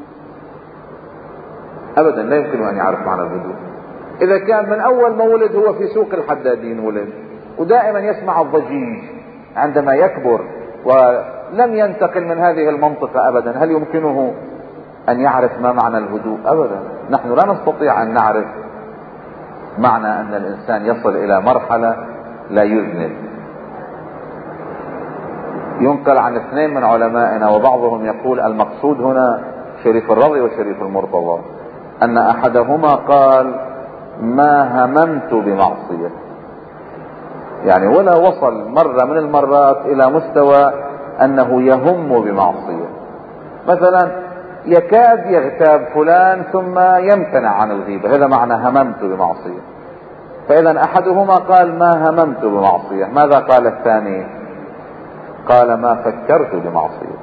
أبدا لا يمكنه أن يعرف معنى الهدوء. إذا كان من أول ما ولد هو في سوق الحدادين ولد، ودائما يسمع الضجيج عندما يكبر ولم ينتقل من هذه المنطقة أبدا، هل يمكنه أن يعرف ما معنى الهدوء؟ أبدا. نحن لا نستطيع أن نعرف معنى أن الإنسان يصل إلى مرحلة لا يذنب. ينقل عن اثنين من علمائنا وبعضهم يقول المقصود هنا شريف الرضي وشريف المرتضى، أن أحدهما قال: ما هممت بمعصية، يعني ولا وصل مرة من المرات إلى مستوى أنه يهم بمعصية. مثلا يكاد يغتاب فلان ثم يمتنع عن الغيبة، هذا معنى هممت بمعصية. فإذا أحدهما قال: ما هممت بمعصية. ماذا قال الثاني؟ قال: ما فكرت بمعصية.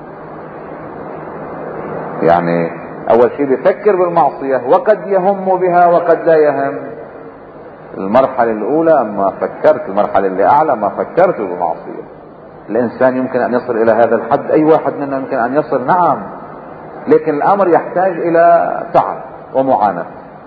يعني أول شيء بيفكر بالمعصية، وقد يهم بها وقد لا يهم. المرحلة الأولى ما فكرت، المرحلة اللي أعلى ما فكرت بمعصية. الإنسان يمكن أن يصل إلى هذا الحد، أي واحد منا يمكن أن يصل، نعم، لكن الأمر يحتاج إلى تعب ومعاناة.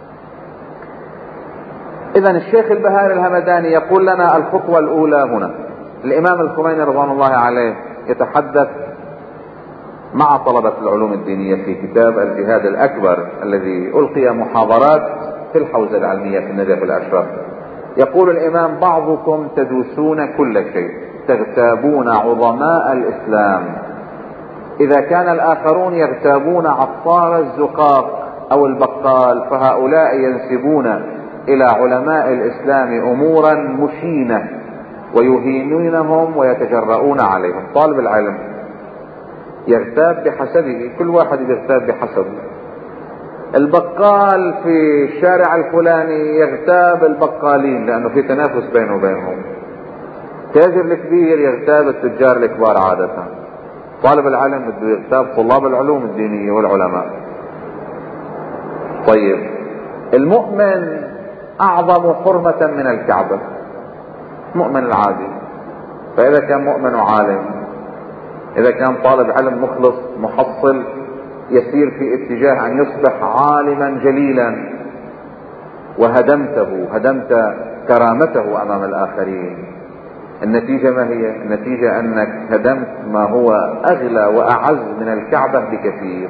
إذن الشيخ البهاري الهمداني يقول لنا الخطوة الأولى هنا. الإمام الخميني رضوان الله عليه يتحدث مع طلبة العلوم الدينية في كتاب الجهاد الأكبر الذي ألقي محاضرات في الحوزة العلمية في النجف الأشرف. يقول الإمام: بعضكم تدوسون كل شيء تغتابون عظماء الإسلام، إذا كان الآخرون يغتابون عطار الزقاق أو البقال، فهؤلاء ينسبون إلى علماء الإسلام أمورا مشينة ويهينونهم ويتجرؤون عليهم. طالب العلم يغتاب بحسبه، كل واحد يغتاب بحسبه. البقال في الشارع الفلاني يغتاب البقالين لأنه في تنافس بينه وبينهم. التاجر الكبير يغتاب التجار الكبار عادة. طالب العلم بده يغتاب طلاب العلوم الدينية والعلماء. طيب، المؤمن أعظم حرمة من الكعبة، مؤمن العادي. فإذا كان مؤمن وعالم، إذا كان طالب علم مخلص محصل يسير في اتجاه أن يصبح عالما جليلا، وهدمته هدمت كرامته أمام الآخرين، النتيجة ما هي؟ النتيجة أنك هدمت ما هو أغلى وأعز من الكعبة بكثير.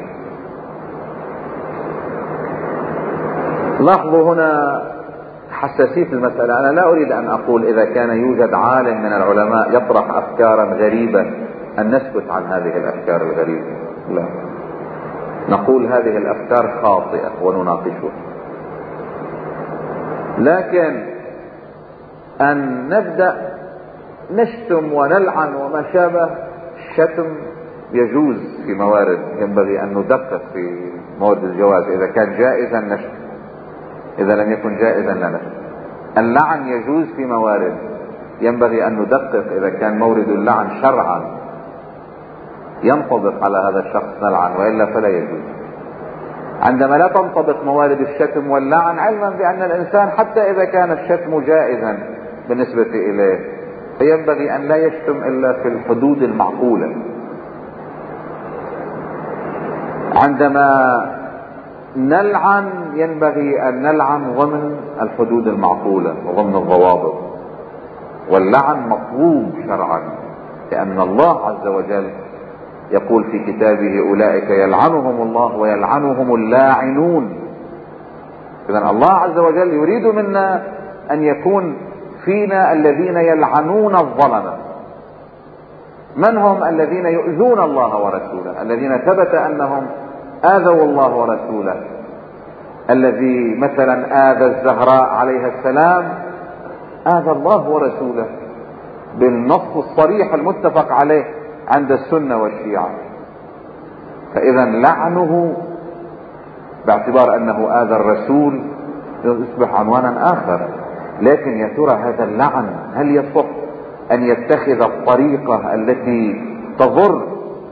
لاحظوا هنا حساسية المسألة. أنا لا أريد أن أقول إذا كان يوجد عالم من العلماء يطرح أفكارا غريبة أن نسكت عن هذه الأفكار الغريبة، لا، نقول هذه الأفكار خاطئة ونناقشها. لكن أن نبدأ نشتم ونلعن وما شابه، الشتم يجوز في موارد، ينبغي أن ندقق في موارد الجواز. إذا كان جائزا نشتم، إذا لم يكن جائزا لا نشتم. اللعن يجوز في موارد، ينبغي أن ندقق إذا كان مورد اللعن شرعا ينطبق على هذا الشخص نلعن، وإلا فلا يجوز. عندما لا تنطبق موارد الشتم واللعن، علما بأن الإنسان حتى إذا كان الشتم جائزا بالنسبة إليه فينبغي أن لا يشتم إلا في الحدود المعقولة. عندما نلعن ينبغي أن نلعن ضمن الحدود المعقولة وضمن الضوابط، واللعن مطلوب شرعا، لأن الله عز وجل يقول في كتابه: أولئك يلعنهم الله ويلعنهم اللاعنون. إذن الله عز وجل يريد منا أن يكون فينا الذين يلعنون الظلمة. من هم الذين يؤذون الله ورسوله؟ الذين ثبت أنهم آذوا الله ورسوله. الذي مثلا آذى الزهراء عليها السلام آذى الله ورسوله بالنص الصريح المتفق عليه عند السنة والشيعة. فإذا لعنه باعتبار أنه آذى الرسول يصبح عنوانا آخر. لكن يا ترى هذا اللعن هل يصح أن يتخذ الطريقة التي تضر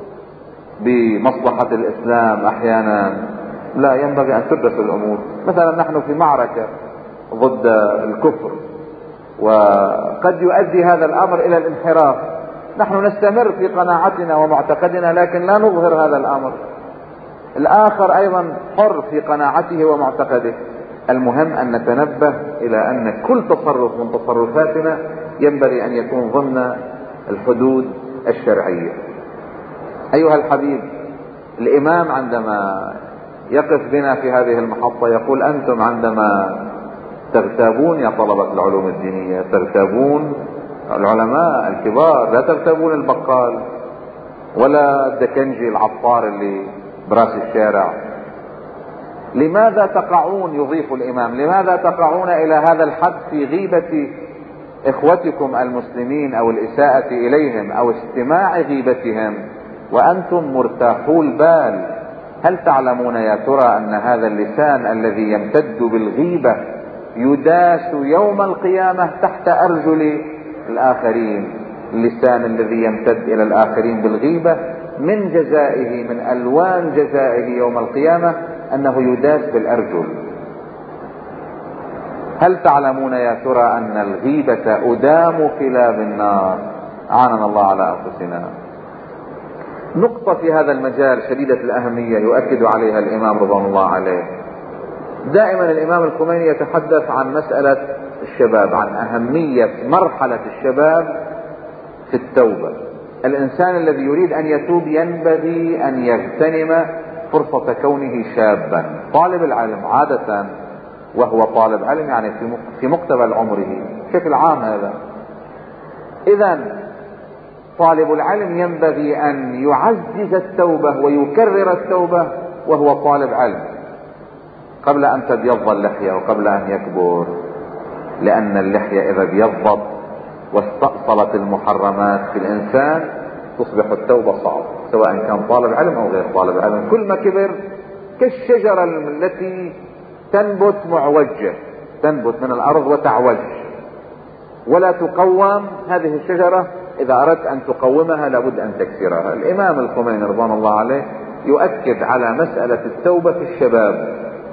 بمصلحة الإسلام أحيانا؟ لا، ينبغي أن تدرس الأمور. مثلا نحن في معركة ضد الكفر، وقد يؤدي هذا الأمر إلى الانحراف. نحن نستمر في قناعتنا ومعتقدنا، لكن لا نظهر هذا الأمر. الآخر أيضا حر في قناعته ومعتقده. المهم أن نتنبه إلى أن كل تصرف من تصرفاتنا ينبغي أن يكون ضمن الحدود الشرعية. أيها الحبيب، الإمام عندما يقف بنا في هذه المحطة يقول: أنتم عندما تغتابون يا طلبة العلوم الدينية تغتابون العلماء الكبار، لا تغتابون البقال ولا الدكنجي العطار اللي براس الشارع. لماذا تقعون، يضيف الإمام، لماذا تقعون إلى هذا الحد في غيبة إخوتكم المسلمين أو الإساءة إليهم أو استماع غيبتهم وأنتم مرتاحو البال؟ هل تعلمون يا ترى أن هذا اللسان الذي يمتد بالغيبة يداس يوم القيامة تحت أرجل الآخرين؟ اللسان الذي يمتد إلى الآخرين بالغيبة من جزائه، من ألوان جزائه يوم القيامة، أنه يداس بالأرجل. هل تعلمون يا ترى أن الغيبة أدام كلاب النار؟ أعاننا الله على أنفسنا. نقطة في هذا المجال شديدة الأهمية يؤكد عليها الإمام رضوان الله عليه. دائما الإمام الخميني يتحدث عن مسألة الشباب، عن أهمية مرحلة الشباب في التوبة. الإنسان الذي يريد أن يتوب ينبغي أن يغتنم فرصة كونه شابا. طالب العلم عادة وهو طالب علم يعني في مقتبل عمره بشكل عام هذا. إذن طالب العلم ينبغي أن يعزز التوبة ويكرر التوبة وهو طالب علم قبل أن تبيض اللحية وقبل أن يكبر، لأن اللحية إذا ابيضت واستأصلت المحرمات في الإنسان تصبح التوبة صعبة، سواء كان طالب علم أو غير طالب علم. كل ما كبر كالشجرة التي تنبت معوجة، تنبت من الأرض وتعوج ولا تقوم. هذه الشجرة إذا أردت أن تقومها لابد أن تكسرها. الإمام الخميني رضوان الله عليه يؤكد على مسألة التوبة في الشباب،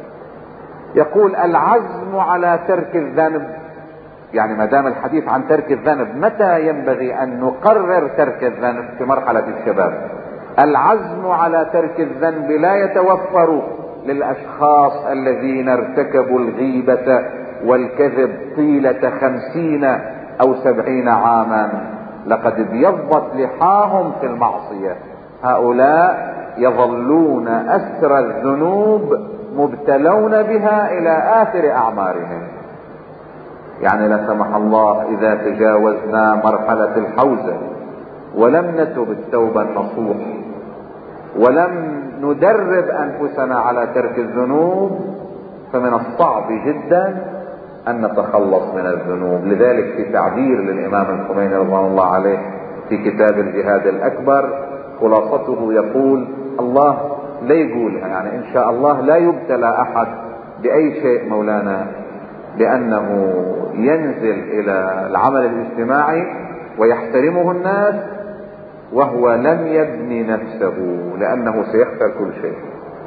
يقول العزم على ترك الذنب، يعني ما دام الحديث عن ترك الذنب متى ينبغي أن نقرر ترك الذنب؟ في مرحلة الشباب. العزم على ترك الذنب لا يتوفر للأشخاص الذين ارتكبوا الغيبة والكذب طيلة خمسين أو سبعين عاما، لقد ابيضت لحاهم في المعصية. هؤلاء يظلون أسر الذنوب مبتلون بها إلى آخر أعمارهم. يعني لا سمح الله إذا تجاوزنا مرحلة الحوزة ولم نتب التوبة النصوح ولم ندرب أنفسنا على ترك الذنوب فمن الصعب جدا أن نتخلص من الذنوب. لذلك في تعبير للإمام الخميني رضوان الله عليه في كتاب الجهاد الأكبر خلاصته يقول الله لا يقولها، يعني إن شاء الله لا يبتلى أحد بأي شيء مولانا لأنه ينزل إلى العمل الاجتماعي ويحترمه الناس وهو لم يبني نفسه، لأنه سيخسر كل شيء.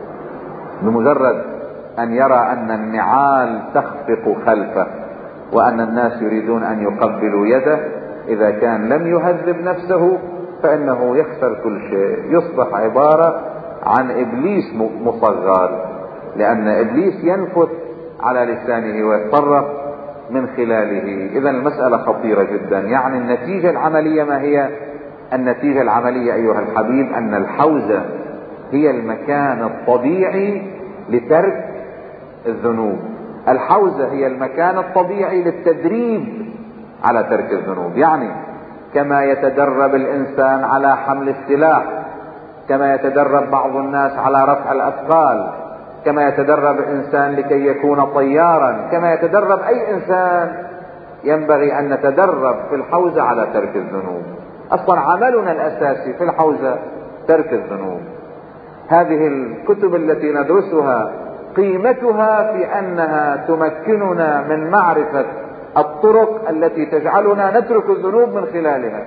بمجرد أن يرى أن النعال تخفق خلفه وأن الناس يريدون أن يقبلوا يده، إذا كان لم يهذب نفسه فإنه يخسر كل شيء، يصبح عبارة عن إبليس مصغر، لأن إبليس ينفث على لسانه ويتصرف من خلاله. إذا المسألة خطيرة جدا. يعني النتيجة العملية ما هي؟ النتيجة العملية أيها الحبيب أن الحوزة هي المكان الطبيعي لترك الذنوب. الحوزة هي المكان الطبيعي للتدريب على ترك الذنوب. يعني كما يتدرب الإنسان على حمل السلاح، كما يتدرب بعض الناس على رفع الأثقال، كما يتدرب الإنسان لكي يكون طيارا، كما يتدرب أي إنسان، ينبغي أن نتدرب في الحوزة على ترك الذنوب. أصلا عملنا الأساسي في الحوزة ترك الذنوب. هذه الكتب التي ندرسها قيمتها في أنها تمكننا من معرفة الطرق التي تجعلنا نترك الذنوب من خلالها.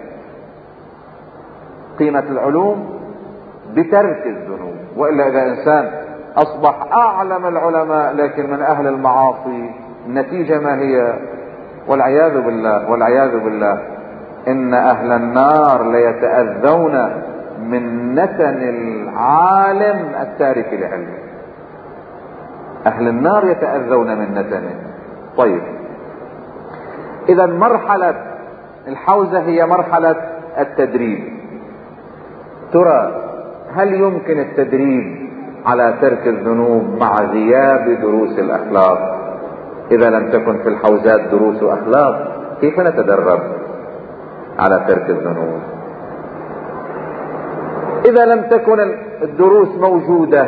قيمة العلوم بترك الذنوب. وإلا إذا إنسان أصبح أعلم العلماء لكن من أهل المعاصي، النتيجة ما هي؟ والعياذ بالله والعياذ بالله إن أهل النار ليتأذون من نتن العالم التارك لعلمه. أهل النار يتأذون من نتنه. طيب، إذا مرحلة الحوزة هي مرحلة التدريب. ترى هل يمكن التدريب على ترك الذنوب مع غياب دروس الأخلاق؟ إذا لم تكن في الحوزات دروس أخلاق كيف نتدرب على ترك الذنوب؟ إذا لم تكن الدروس موجودة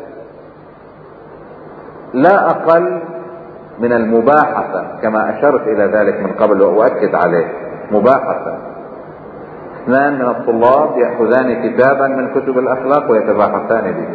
لا أقل من المباحثة، كما أشرت إلى ذلك من قبل وأؤكد عليه، مباحثة. اثنان من الطلاب يأخذان كتابا من كتب الأخلاق ويتباحثان به.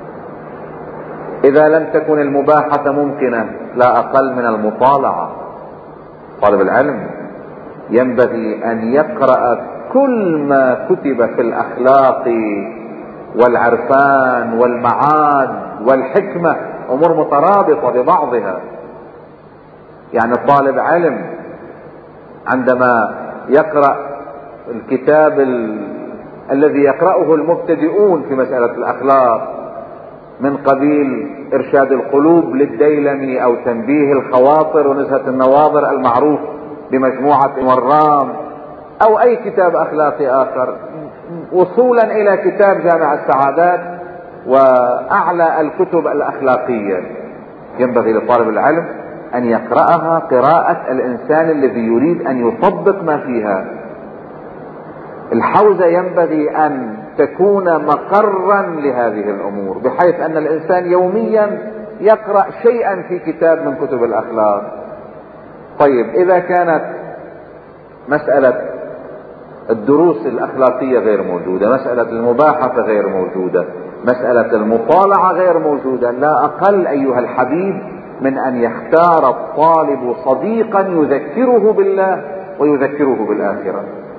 إذا لم تكن المباحثة ممكنة لا أقل من المطالعة. طالب العلم ينبغي أن يقرأ كل ما كتب في الأخلاق والعرفان والمعاد والحكمة، أمور مترابطة ببعضها. يعني طالب علم عندما يقرأ الكتاب ال... الذي يقرأه المبتدئون في مسألة الأخلاق من قبيل إرشاد القلوب للديلمي أو تنبيه الخواطر ونزهة النواظر المعروف بمجموعة ورام أو أي كتاب أخلاقي آخر، وصولا إلى كتاب جامع السعادات وأعلى الكتب الأخلاقية، ينبغي لطالب العلم أن يقرأها قراءة الإنسان الذي يريد أن يطبق ما فيها. الحوزة ينبغي ان تكون مقرا لهذه الامور، بحيث ان الانسان يوميا يقرأ شيئا في كتاب من كتب الاخلاق. طيب اذا كانت مسألة الدروس الاخلاقية غير موجودة، مسألة المباحثة غير موجودة، مسألة المطالعة غير موجودة، لا اقل ايها الحبيب من ان يختار الطالب صديقا يذكره بالله ويذكره بالآخرة.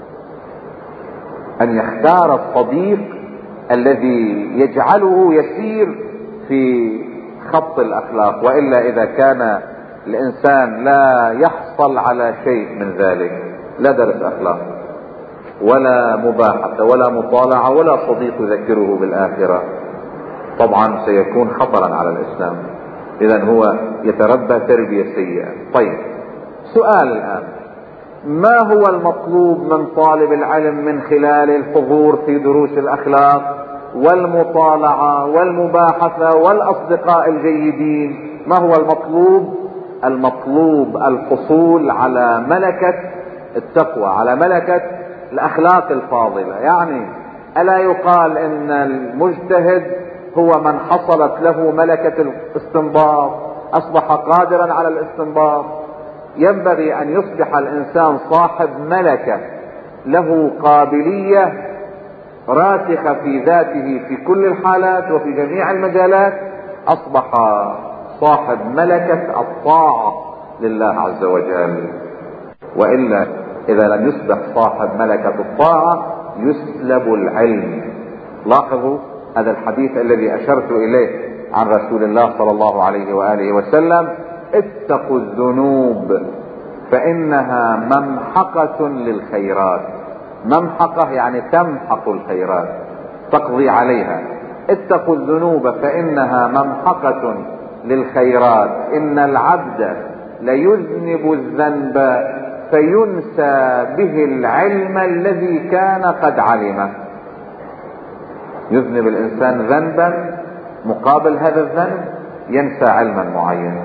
ان يختار الصديق الذي يجعله يسير في خط الاخلاق، والا اذا كان الانسان لا يحصل على شيء من ذلك، لا درس اخلاق ولا مباحثة ولا مطالعة ولا صديق يذكره بالآخرة، طبعا سيكون خطرا على الإسلام. إذن هو يتربى تربية سيئة. طيب سؤال الآن، ما هو المطلوب من طالب العلم من خلال الحضور في دروس الأخلاق والمطالعة والمباحثة والأصدقاء الجيدين؟ ما هو المطلوب؟ المطلوب الحصول على ملكة التقوى، على ملكة الأخلاق الفاضلة. يعني ألا يقال إن المجتهد هو من حصلت له ملكة الاستنباط، أصبح قادرا على الاستنباط. ينبغي أن يصبح الإنسان صاحب ملكة، له قابلية راسخة في ذاته في كل الحالات وفي جميع المجالات، أصبح صاحب ملكة الطاعة لله عز وجل. وإلا إذا لم يصبح صاحب ملكة الطاعة يسلب العلم. لاحظوا هذا الحديث الذي أشرت إليه عن رسول الله صلى الله عليه وآله وسلم: اتقوا الذنوب فإنها ممحقة للخيرات. ممحقة يعني تمحق الخيرات، تقضي عليها. اتقوا الذنوب فإنها ممحقة للخيرات، إن العبد ليذنب الذنب فينسى به العلم الذي كان قد علمه. يذنب الإنسان ذنبا، مقابل هذا الذنب ينسى علما معينا.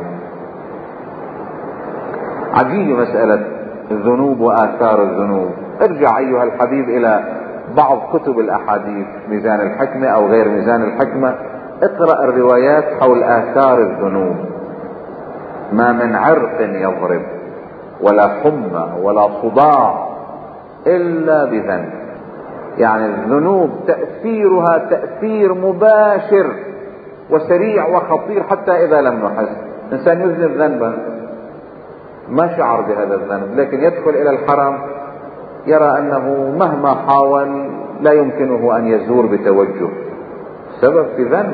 عجيب مسألة الذنوب وآثار الذنوب. ارجع أيها الحبيب إلى بعض كتب الأحاديث، ميزان الحكمة أو غير ميزان الحكمة، اقرأ الروايات حول آثار الذنوب. ما من عرق يضرب ولا حمى ولا صداع إلا بذنب. يعني الذنوب تأثيرها تأثير مباشر وسريع وخطير حتى إذا لم نحس. إنسان يذنب ذنبا ما شعر بهذا الذنب، لكن يدخل إلى الحرم يرى أنه مهما حاول لا يمكنه أن يزور بتوجه، سبب في ذنب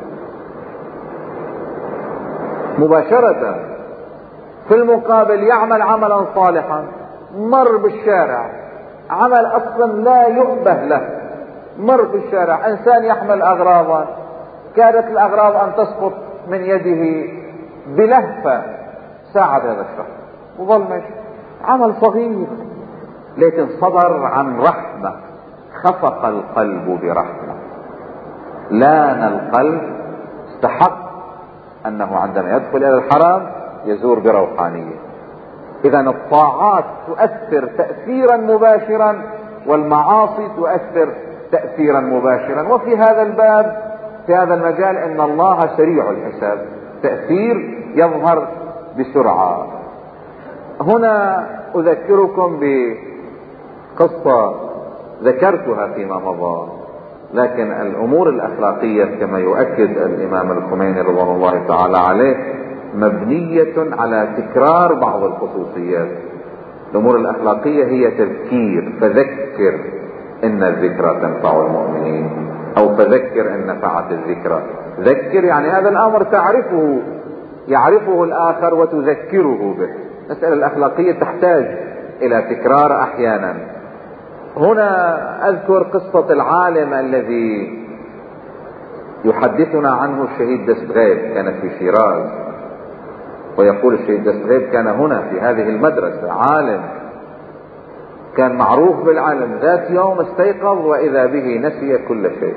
مباشرة. في المقابل يعمل عملا صالحا، مر بالشارع، عمل اصلا لا يؤبه له، مر بالشارع انسان يحمل اغراضا، كادت الاغراض ان تسقط من يده بلهفة، ساعد هذا الشخص وظل ماشي، عمل صغير لكن صدر عن رحمة، خفق القلب برحمة، لان القلب، استحق انه عندما يدخل الى الحرم يزور بروحانية. اذا الطاعات تؤثر تأثيرا مباشرا والمعاصي تؤثر تأثيرا مباشرا. وفي هذا الباب، في هذا المجال، ان الله سريع الحساب، تأثير يظهر بسرعة. هنا اذكركم بقصة ذكرتها فيما مضى، لكن الامور الاخلاقية كما يؤكد الامام الخميني رضوان الله تعالى عليه مبنية على تكرار بعض الخصوصيات. الامور الاخلاقية هي تذكير، فذكر ان الذكرى تنفع المؤمنين، او فذكر ان نفعت الذكرى. ذكر يعني هذا الامر تعرفه، يعرفه الاخر وتذكره به. المسألة الاخلاقية تحتاج الى تكرار احيانا. هنا اذكر قصة العالم الذي يحدثنا عنه الشهيد دسبغيب، كان في شيراز، ويقول الشهيد دسبغيب كان هنا في هذه المدرسة، عالم كان معروف بالعلم. ذات يوم استيقظ واذا به نسي كل شيء،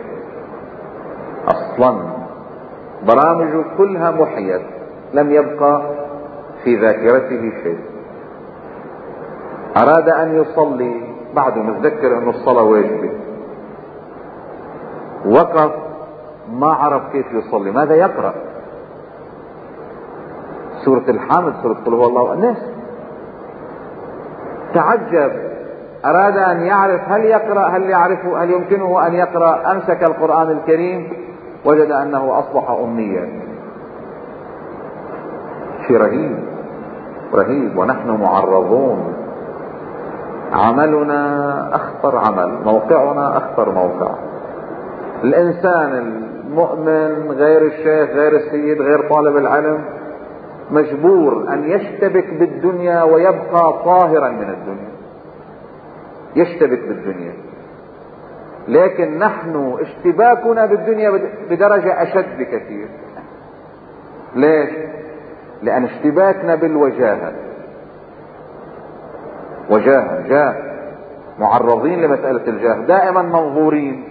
اصلا برامجه كلها محيت، لم يبقى في ذاكرته شيء. اراد ان يصلي بعده متذكر انه الصلاة واجبة، وقف ما عرف كيف يصلي، ماذا يقرأ؟ سورة الحمد، سورة قل هو الله الناس. تعجب، اراد ان يعرف هل يقرأ، هل يعرفه، هل يمكنه ان يقرأ. امسك القرآن الكريم وجد انه اصبح اميا. شيء رهيب رهيب. ونحن معرضون، عملنا اخطر عمل، موقعنا اخطر موقع. الانسان المؤمن غير الشيخ غير السيد غير طالب العلم مجبور ان يشتبك بالدنيا ويبقى طاهرا من الدنيا، يشتبك بالدنيا. لكن نحن اشتباكنا بالدنيا بدرجة اشد بكثير. ليش؟ لان اشتباكنا بالوجاهة، وجاهة جاه، معرضين لمسألة الجاه، دائما منظورين.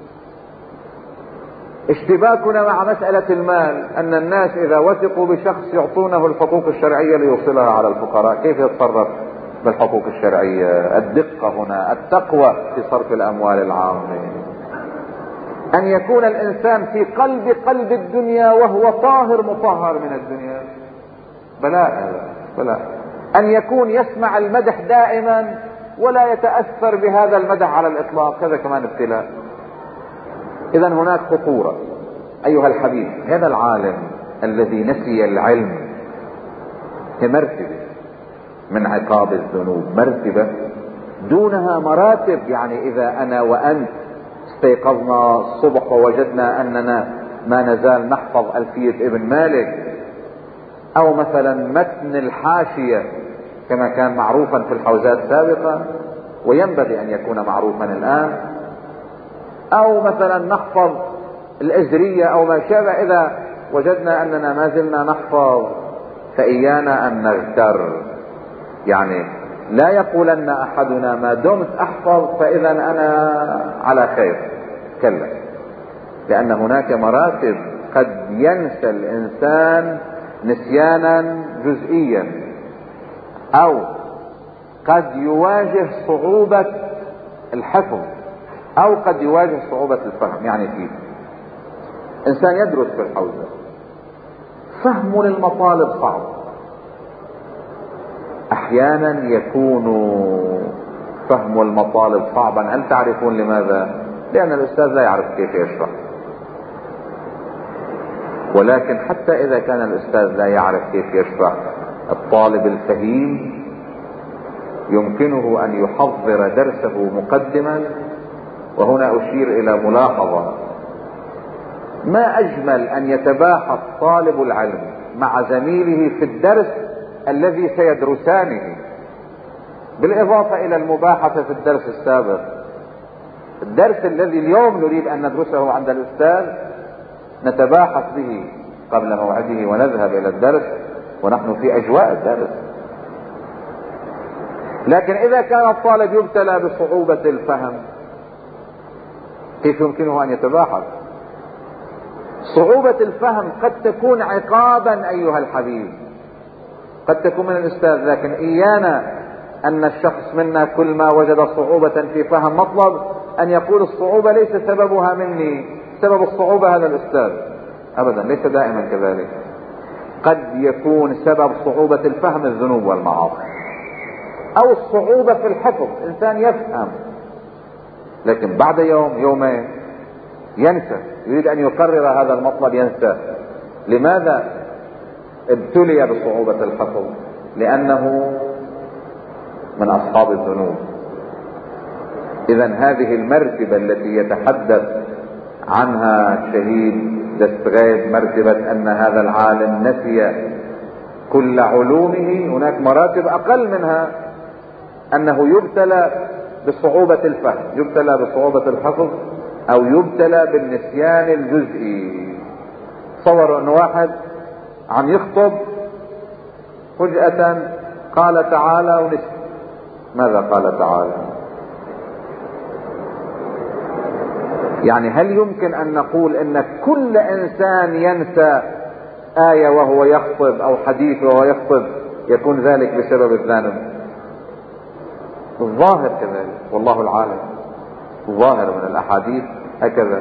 اشتباكنا مع مسألة المال، ان الناس اذا وثقوا بشخص يعطونه الحقوق الشرعية ليوصلها على الفقراء. كيف يتصرف بالحقوق الشرعية؟ الدقة هنا، التقوى في صرف الاموال العامة. ان يكون الانسان في قلب قلب الدنيا وهو طاهر مطهر من الدنيا، بلاء بلاء. ان يكون يسمع المدح دائما ولا يتأثر بهذا المدح على الاطلاق، هذا كمان ابتلاء. اذا هناك خطورة ايها الحبيب. هذا العالم الذي نسي العلم هي مرتبة من عقاب الذنوب، مرتبة دونها مراتب. يعني اذا انا وانت استيقظنا الصبح ووجدنا اننا ما نزال نحفظ الفية ابن مالك، او مثلا متن الحاشية كما كان معروفا في الحوزات سابقا وينبغي ان يكون معروفا الان، او مثلا نحفظ الازرية او ما شابه، اذا وجدنا اننا ما زلنا نحفظ فايانا ان نغتر. يعني لا يقولن احدنا ما دمت احفظ فاذا انا على خير، كلا. لان هناك مراتب قد ينسى الانسان نسيانا جزئيا، او قد يواجه صعوبة الحفظ، او قد يواجه صعوبة الفهم. يعني كيف؟ انسان يدرس في الحوزة، فهمه للمطالب صعب، احيانا يكون فهم المطالب صعبا. هل تعرفون لماذا؟ لان الاستاذ لا يعرف كيف يشرح. ولكن حتى اذا كان الاستاذ لا يعرف كيف يشرح، الطالب الفهيم يمكنه ان يحضر درسه مقدما. وهنا اشير الى ملاحظة، ما اجمل ان يتباحث طالب العلم مع زميله في الدرس الذي سيدرسانه، بالاضافة الى المباحثة في الدرس السابق. الدرس الذي اليوم نريد ان ندرسه عند الاستاذ نتباحث به قبل موعده ونذهب الى الدرس ونحن في اجواء الدرس. لكن اذا كان الطالب يبتلى بصعوبة الفهم كيف يمكنه ان يتباحث؟ صعوبة الفهم قد تكون عقابا ايها الحبيب، قد تكون من الاستاذ. لكن ايانا ان الشخص منا كل ما وجد صعوبة في فهم مطلب ان يقول الصعوبة ليس سببها مني، سبب الصعوبة هذا الاستاذ. ابدا، ليس دائما كذلك. قد يكون سبب صعوبة الفهم الذنوب والمعاصي، او الصعوبة في الحفظ. انسان يفهم لكن بعد يوم يومين ينسى، يريد ان يقرر هذا المطلب ينسى. لماذا؟ ابتلي بصعوبة الحفظ، لانه من اصحاب الذنوب. اذا هذه المرتبة التي يتحدث عنها شهيد دستغيب، مرتبة ان هذا العالم نسي كل علومه، هناك مراتب اقل منها، انه يبتلى بصعوبة الفهم، يبتلى بصعوبة الحفظ، او يبتلى بالنسيان الجزئي. تصوروا ان واحد عم يخطب فجأة قال تعالى ونسي. ماذا قال تعالى؟ يعني هل يمكن ان نقول ان كل انسان ينسى آية وهو يخطب او حديث وهو يخطب يكون ذلك بسبب الذنب؟ الظاهر كذلك، والله العالم. الظاهر من الأحاديث هكذا.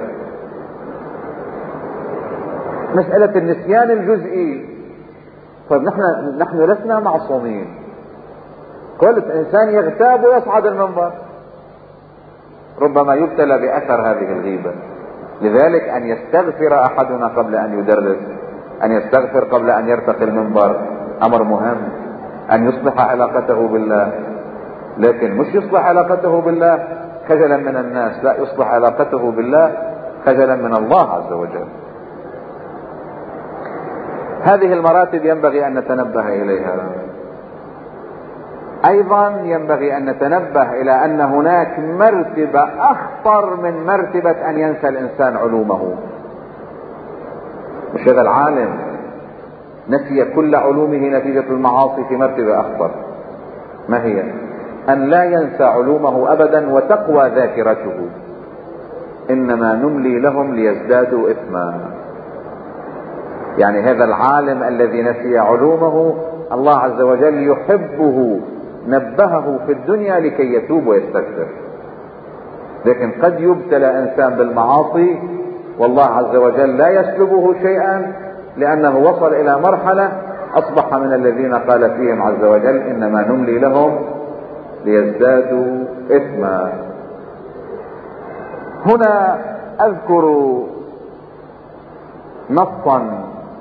مسألة النسيان الجزئي، طيب نحن نحن لسنا معصومين. كل إنسان يغتاب ويصعد المنبر، ربما يبتلى بأثر هذه الغيبة. لذلك أن يستغفر أحدنا قبل أن يدرس، أن يستغفر قبل أن يرتقي المنبر، أمر مهم. أن يصلح علاقته بالله، لكن مش يصلح علاقته بالله خجلا من الناس، لا، يصلح علاقته بالله خجلا من الله عز وجل. هذه المراتب ينبغي أن نتنبه إليها. أيضا ينبغي أن نتنبه إلى أن هناك مرتبة أخطر من مرتبة أن ينسى الإنسان علومه. مش هذا العالم نسي كل علومه نتيجة المعاصي، في مرتبة أخطر. ما هي؟ أن لا ينسى علومه أبدا وتقوى ذاكرته. إنما نملي لهم ليزدادوا إثما. يعني هذا العالم الذي نسي علومه الله عز وجل يحبه، نبهه في الدنيا لكي يتوب ويستغفر. لكن قد يبتلى إنسان بالمعاصي والله عز وجل لا يسلبه شيئا، لأنه وصل إلى مرحلة أصبح من الذين قال فيهم عز وجل إنما نملي لهم ليزدادوا إثما. هنا أذكر نصا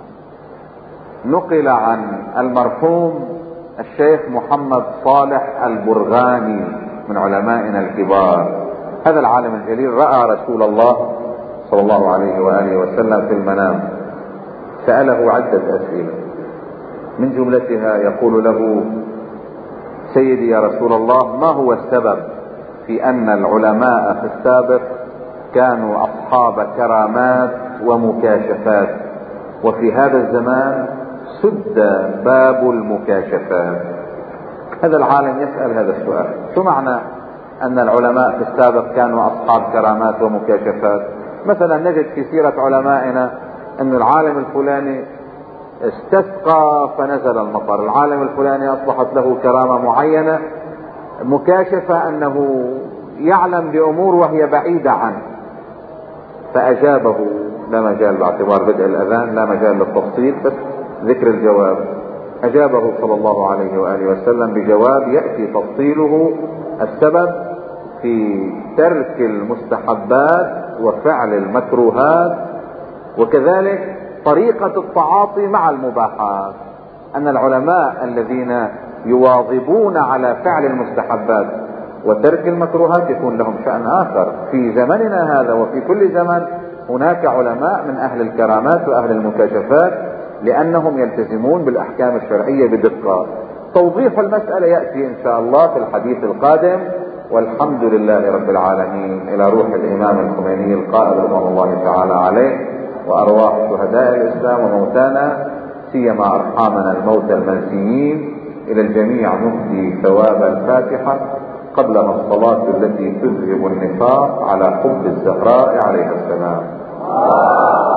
نقل عن المرحوم الشيخ محمد صالح البرغاني من علمائنا الكبار. هذا العالم الجليل رأى رسول الله صلى الله عليه وآله وسلم في المنام، سأله عدة أسئلة، من جملتها يقول له: سيدي يا رسول الله، ما هو السبب في أن العلماء في السابق كانوا أصحاب كرامات ومكاشفات، وفي هذا الزمان سد باب المكاشفات؟ هذا العالم يسأل هذا السؤال. شو معنى أن العلماء في السابق كانوا أصحاب كرامات ومكاشفات؟ مثلا نجد في سيرة علمائنا أن العالم الفلاني استسقى فنزل المطر، العالم الفلاني أصبحت له كرامة معينة مكاشفة أنه يعلم بأمور وهي بعيدة عنه، فأجابه، لا مجال باعتبار بدء الأذان، لا مجال للتفصيل، بس ذكر الجواب. أجابه صلى الله عليه وآله وسلم بجواب يأتي تفصيله: السبب في ترك المستحبات وفعل المكروهات، وكذلك طريقة التعاطي مع المباحات. أن العلماء الذين يواظبون على فعل المستحبات وترك المكروهات يكون لهم شأن آخر. في زمننا هذا وفي كل زمن هناك علماء من أهل الكرامات وأهل المكاشفات، لأنهم يلتزمون بالأحكام الشرعية بدقة. توضيح المسألة يأتي إن شاء الله في الحديث القادم، والحمد لله رب العالمين. إلى روح الإمام الخميني القائل رضوان الله تعالى عليه، وأرواح شهداء الإسلام وموتانا، سيما أرحامنا الموتى المنسيين، إلى الجميع نهدي ثواب الفاتحة قبلها الصلاة التي تذهب النفاق على حب الزهراء عليها السلام.